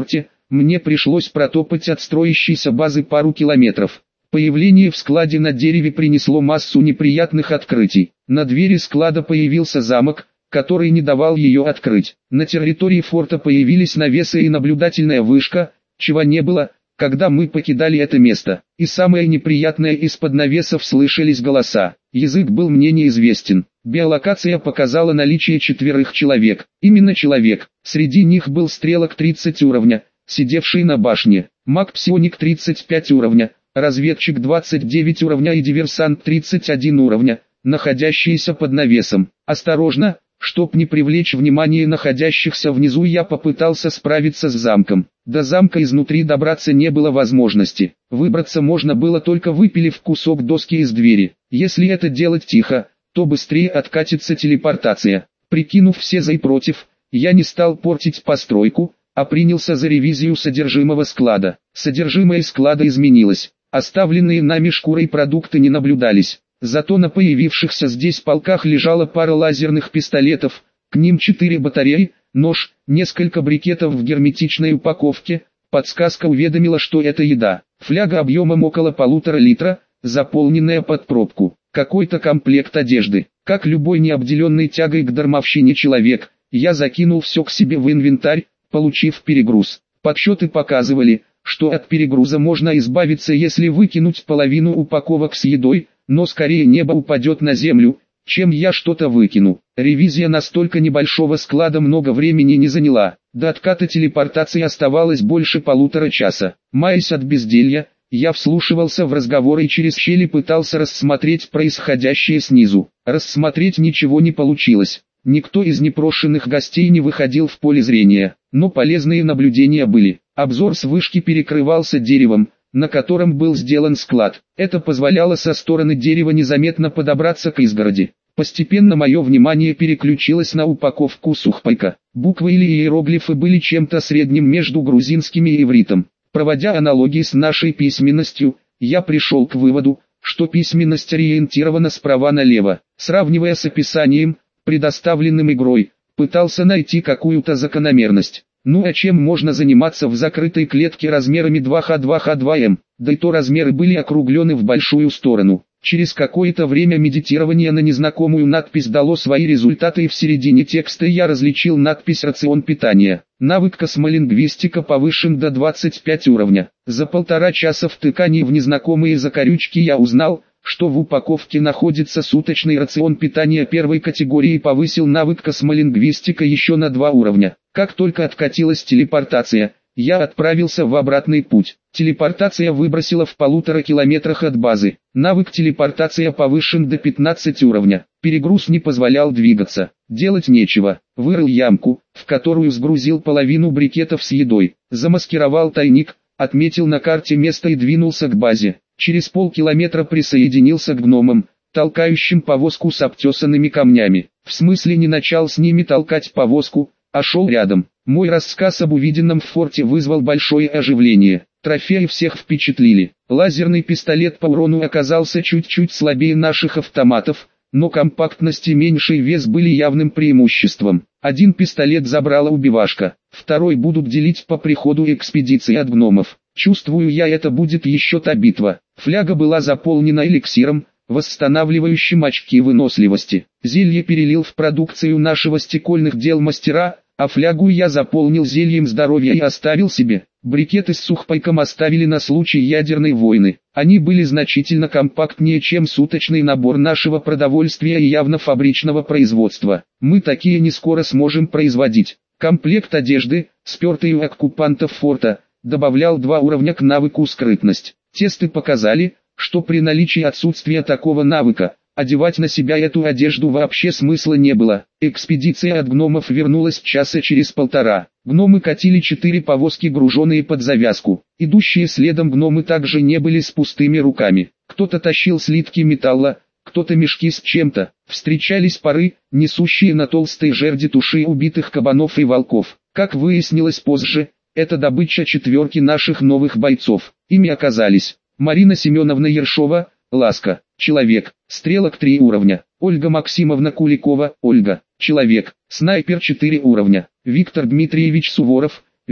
Мне пришлось протопать от строящейся базы пару километров. Появление в складе на дереве принесло массу неприятных открытий. На двери склада появился замок, который не давал ее открыть. На территории форта появились навесы и наблюдательная вышка, чего не было, когда мы покидали это место. И самое неприятное, из-под навесов слышались голоса. Язык был мне неизвестен. Биолокация показала наличие 4 человек. Именно человек. Среди них был стрелок 30 уровня, сидевший на башне, маг-псионик 35 уровня, разведчик 29 уровня и диверсант 31 уровня, находящиеся под навесом. Осторожно, чтоб не привлечь внимание находящихся внизу, я попытался справиться с замком. До замка изнутри добраться не было возможности. Выбраться можно было только выпилив кусок доски из двери. Если это делать тихо, то быстрее откатится телепортация. Прикинув все за и против, я не стал портить постройку, а принялся за ревизию содержимого склада. Содержимое склада изменилось. Оставленные нами шкурой продукты не наблюдались. Зато на появившихся здесь полках лежала пара лазерных пистолетов, к ним 4 батареи, нож, несколько брикетов в герметичной упаковке. Подсказка уведомила, что это еда. Фляга объемом около 1,5 литра, заполненная под пробку. Какой-то комплект одежды. Как любой необделенный тягой к дармовщине человек, я закинул все к себе в инвентарь, получив перегруз. Подсчеты показывали, что от перегруза можно избавиться, если выкинуть половину упаковок с едой, но скорее небо упадет на землю, чем я что-то выкину. Ревизия настолько небольшого склада много времени не заняла. До отката телепортации оставалось больше 1,5 часа. Маясь от безделья, я вслушивался в разговоры и через щели пытался рассмотреть происходящее снизу. Рассмотреть ничего не получилось. Никто из непрошенных гостей не выходил в поле зрения, но полезные наблюдения были. Обзор с вышки перекрывался деревом, на котором был сделан склад. Это позволяло со стороны дерева незаметно подобраться к изгороди. Постепенно мое внимание переключилось на упаковку сухпайка. Буквы или иероглифы были чем-то средним между грузинским и ивритом. Проводя аналогии с нашей письменностью, я пришел к выводу, что письменность ориентирована справа налево. Сравнивая с описанием, предоставленным игрой, пытался найти какую-то закономерность. Ну а чем можно заниматься в закрытой клетке размерами 2Х2Х2М, да и то размеры были округлены в большую сторону. Через какое-то время медитирования на незнакомую надпись дало свои результаты, и в середине текста я различил надпись «Рацион питания». Навык космолингвистика повышен до 25 уровня. За 1,5 часа втыканий в незнакомые закорючки я узнал, что в упаковке находится суточный рацион питания 1 категории, и повысил навык космолингвистика еще на 2 уровня. Как только откатилась телепортация, я отправился в обратный путь. Телепортация выбросила в 1,5 километрах от базы. Навык телепортация повышен до 15 уровня. Перегруз не позволял двигаться. Делать нечего. Вырыл ямку, в которую сгрузил половину брикетов с едой. Замаскировал тайник, отметил на карте место и двинулся к базе. Через полкилометра присоединился к гномам, толкающим повозку с обтесанными камнями. В смысле, не начал с ними толкать повозку, а шел рядом. Мой рассказ об увиденном в форте вызвал большое оживление. Трофеи всех впечатлили. Лазерный пистолет по урону оказался чуть-чуть слабее наших автоматов, но компактность и меньший вес были явным преимуществом. Один пистолет забрала убивашка, второй будут делить по приходу экспедиции от гномов. Чувствую я, это будет еще та битва. Фляга была заполнена эликсиром, восстанавливающим очки выносливости. Зелье перелил в продукцию нашего стекольных дел мастера, а флягу я заполнил зельем здоровья и оставил себе. Брикеты с сухпайком оставили на случай ядерной войны. Они были значительно компактнее, чем суточный набор нашего продовольствия и явно фабричного производства. Мы такие не скоро сможем производить. Комплект одежды, спертый у оккупантов форта, добавлял 2 уровня к навыку скрытность. Тесты показали, что при наличии отсутствия такого навыка, одевать на себя эту одежду вообще смысла не было. Экспедиция от гномов вернулась часа через 1,5. Гномы катили 4 повозки, груженные под завязку. Идущие следом гномы также не были с пустыми руками. Кто-то тащил слитки металла, кто-то мешки с чем-то. Встречались пары, несущие на толстой жерди туши убитых кабанов и волков. Как выяснилось позже, это добыча 4 наших новых бойцов. Ими оказались Марина Семеновна Ершова, Ласка, человек, стрелок 3 уровня, Ольга Максимовна Куликова, Ольга, человек, снайпер 4 уровня, Виктор Дмитриевич Суворов, Вихрь,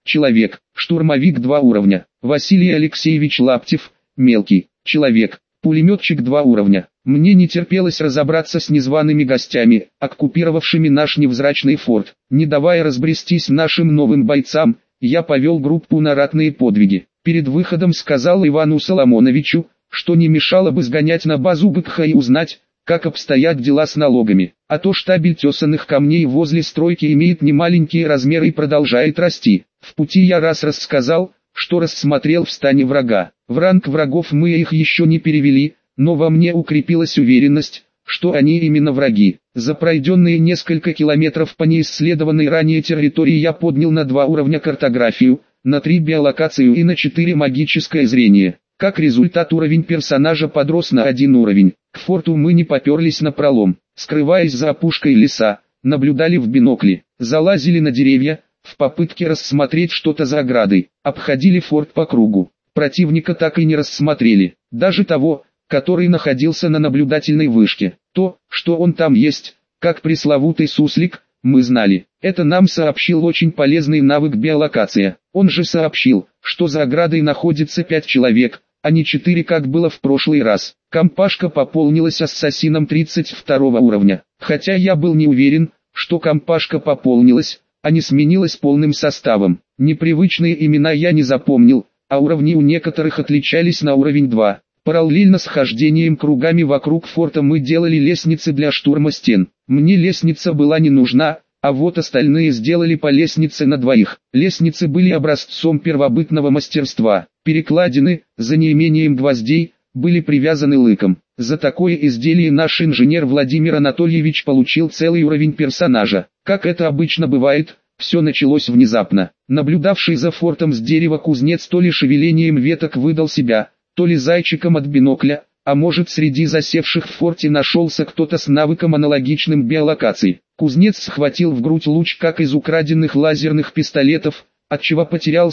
человек, штурмовик 2 уровня, Василий Алексеевич Лаптев, мелкий, человек, пулеметчик 2 уровня. Мне не терпелось разобраться с незваными гостями, оккупировавшими наш невзрачный форт. Не давая разбрестись нашим новым бойцам, я повел группу на ратные подвиги. Перед выходом сказал Ивану Соломоновичу, что не мешало бы сгонять на базу БКХ и узнать, как обстоят дела с налогами. А то штабель тесанных камней возле стройки имеет немаленькие размеры и продолжает расти. В пути я рассказал, что рассмотрел в стане врага. В ранг врагов мы их еще не перевели, но во мне укрепилась уверенность, что они именно враги. За пройденные несколько километров по неисследованной ранее территории я поднял на 2 уровня картографию, на 3 биолокацию и на 4 магическое зрение. Как результат, уровень персонажа подрос на 1 уровень. К форту мы не поперлись напролом, скрываясь за опушкой леса, наблюдали в бинокли, залазили на деревья, в попытке рассмотреть что-то за оградой, обходили форт по кругу. Противника так и не рассмотрели, даже того, который находился на наблюдательной вышке. То, что он там есть, как пресловутый суслик, мы знали. Это нам сообщил очень полезный навык биолокация. Он же сообщил, что за оградой находится 5 человек, а не 4, как было в прошлый раз. Компашка пополнилась ассасином 32 уровня. Хотя я был не уверен, что компашка пополнилась, а не сменилась полным составом. Непривычные имена я не запомнил, а уровни у некоторых отличались на уровень 2. Параллельно с хождением кругами вокруг форта мы делали лестницы для штурма стен. Мне лестница была не нужна, а вот остальные сделали по лестнице на 2. Лестницы были образцом первобытного мастерства. Перекладины, за неимением гвоздей, были привязаны лыком. За такое изделие наш инженер Владимир Анатольевич получил целый уровень персонажа. Как это обычно бывает, все началось внезапно. Наблюдавший за фортом с дерева кузнец то ли шевелением веток выдал себя, то ли зайчиком от бинокля, а может, среди засевших в форте нашелся кто-то с навыком аналогичным биолокации. Кузнец схватил в грудь луч как из украденных лазерных пистолетов, отчего потерял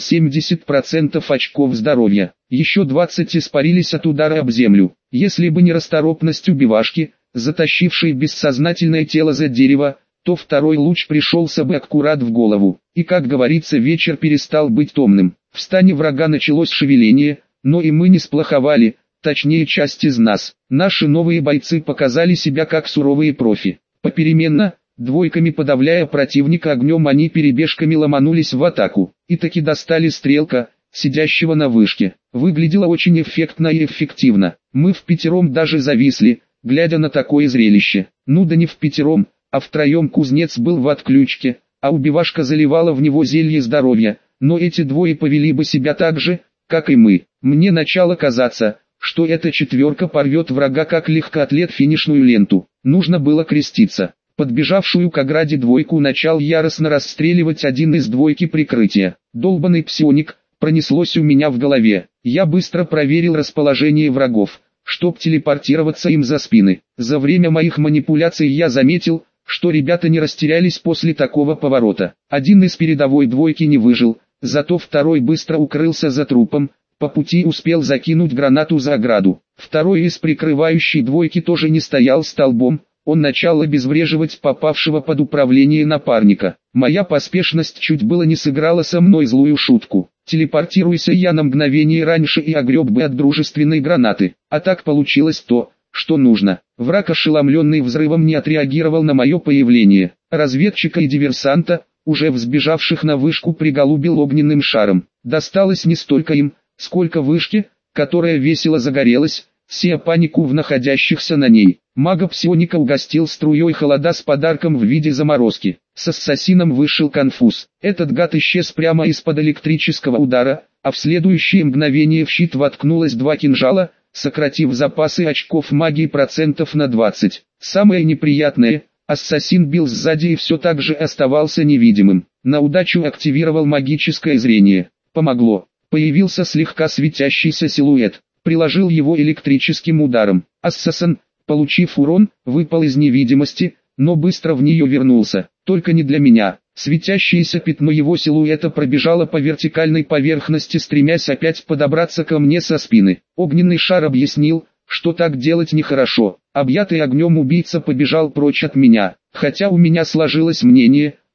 70% очков здоровья. Еще 20 испарились от удара об землю. Если бы не расторопность убивашки, затащившей бессознательное тело за дерево, то второй луч пришелся бы аккурат в голову. И, как говорится, вечер перестал быть томным. В стане врага началось шевеление, но и мы не сплоховали, точнее часть из нас. Наши новые бойцы показали себя как суровые профи. Попеременно, двойками подавляя противника огнем, они перебежками ломанулись в атаку. И таки достали стрелка, сидящего на вышке. Выглядело очень эффектно и эффективно. Мы впятером даже зависли, глядя на такое зрелище. Ну да не впятером, а втроем. Кузнец был в отключке, а убивашка заливала в него зелье здоровья. Но эти двое повели бы себя так же, как и мы. Мне начало казаться, что эта четверка порвет врага как легкоатлет финишную ленту. Нужно было креститься. Подбежавшую к ограде двойку начал яростно расстреливать один из двойки прикрытия. Долбаный псионик, пронеслось у меня в голове. Я быстро проверил расположение врагов, чтоб телепортироваться им за спины. За время моих манипуляций я заметил, что ребята не растерялись после такого поворота. Один из передовой двойки не выжил, зато второй быстро укрылся за трупом, по пути успел закинуть гранату за ограду. Второй из прикрывающей двойки тоже не стоял столбом, он начал обезвреживать попавшего под управление напарника. Моя поспешность чуть было не сыграла со мной злую шутку. Телепортируйся я на мгновение раньше и огреб бы от дружественной гранаты. А так получилось то, что нужно. Враг, ошеломленный взрывом, не отреагировал на мое появление. Разведчика и диверсанта, уже взбежавших на вышку, приголубил огненным шаром. Досталось не столько им, сколько вышке, которая весело загорелась, сея панику в находящихся на ней. Мага-псионика угостил струей холода с подарком в виде заморозки. С ассасином вышел конфуз. Этот гад исчез прямо из-под электрического удара, а в следующее мгновение в щит воткнулось 2 кинжала, сократив запасы очков магии процентов на 20. Самое неприятное, ассасин бил сзади и все так же оставался невидимым. На удачу активировал магическое зрение. Помогло. Появился слегка светящийся силуэт. Приложил его электрическим ударом. Ассасин, получив урон, выпал из невидимости, но быстро в нее вернулся. Только не для меня. Светящееся пятно его силуэта пробежало по вертикальной поверхности, стремясь опять подобраться ко мне со спины. Огненный шар объяснил, что так делать нехорошо. Объятый огнем убийца побежал прочь от меня. Хотя у меня сложилось мнение,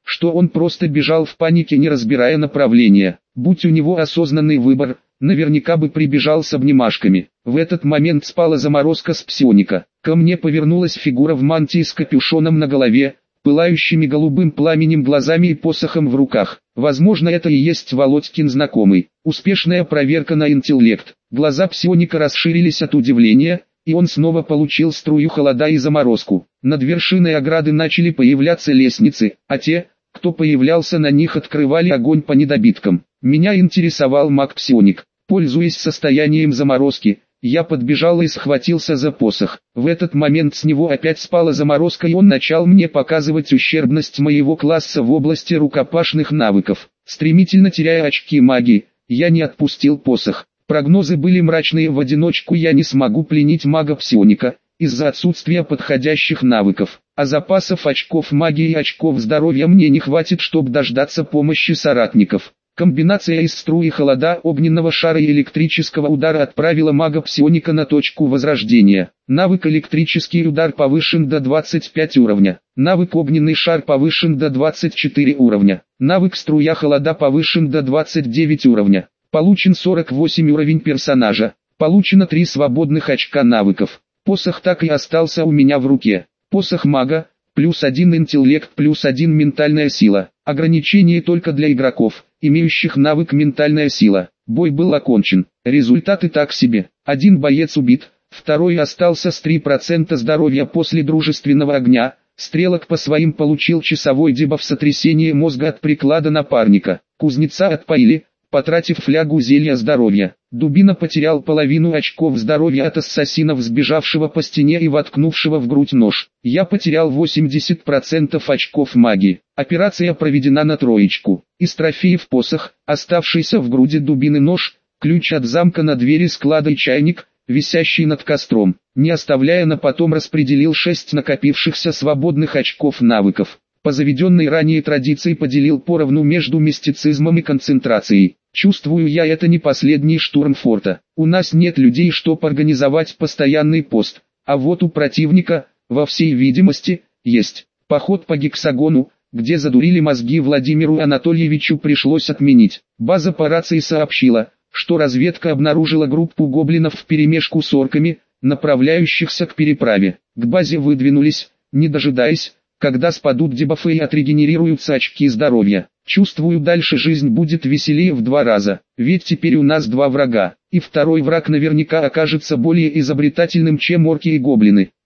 что он просто бежал в панике, не разбирая направления. Будь у него осознанный выбор, наверняка бы прибежал с обнимашками. В этот момент спала заморозка с псионика. Ко мне повернулась фигура в мантии с капюшоном на голове, пылающими голубым пламенем глазами и посохом в руках. Возможно, это и есть Володькин знакомый. Успешная проверка на интеллект. Глаза псионика расширились от удивления, и он снова получил струю холода и заморозку. Над вершиной ограды начали появляться лестницы, а те, кто появлялся на них, открывали огонь по недобиткам. Меня интересовал маг-псионик. Пользуясь состоянием заморозки, я подбежал и схватился за посох. В этот момент с него опять спала заморозка, и он начал мне показывать ущербность моего класса в области рукопашных навыков. Стремительно теряя очки магии, я не отпустил посох. Прогнозы были мрачные: в одиночку я не смогу пленить мага-псионика, из-за отсутствия подходящих навыков, а запасов очков магии и очков здоровья мне не хватит, чтобы дождаться помощи соратников. Комбинация из струи холода, огненного шара и электрического удара отправила мага-псионика на точку возрождения. Навык электрический удар повышен до 25 уровня. Навык огненный шар повышен до 24 уровня. Навык струя холода повышен до 29 уровня. Получен 48 уровень персонажа. Получено 3 свободных очка навыков. Посох так и остался у меня в руке. Посох мага, +1 интеллект, +1 ментальная сила. Ограничение только для игроков, имеющих навык ментальная сила. Бой был окончен. Результаты так себе. Один боец убит, второй остался с 3% здоровья после дружественного огня. Стрелок по своим получил часовой дебаф сотрясение мозга от приклада напарника. Кузнеца отпоили, потратив флягу зелья здоровья. Дубина потерял половину очков здоровья от ассасина, сбежавшего по стене и воткнувшего в грудь нож. Я потерял 80% очков магии. Операция проведена на троечку. Из трофеев посох, оставшийся в груди дубины нож, ключ от замка на двери склада и чайник, висящий над костром. Не оставляя на потом, распределил 6 накопившихся свободных очков навыков. По заведенной ранее традиции поделил поровну между мистицизмом и концентрацией. Чувствую я, это не последний штурм форта. У нас нет людей, чтобы организовать постоянный пост. А вот у противника, во всей видимости, есть. Поход по гексагону, где задурили мозги Владимиру Анатольевичу, пришлось отменить. База по рации сообщила, что разведка обнаружила группу гоблинов вперемешку с орками, направляющихся к переправе. К базе выдвинулись, не дожидаясь, когда спадут дебафы и отрегенерируются очки здоровья. Чувствую, дальше жизнь будет веселее в 2 раза, ведь теперь у нас 2 врага, и второй враг наверняка окажется более изобретательным, чем орки и гоблины.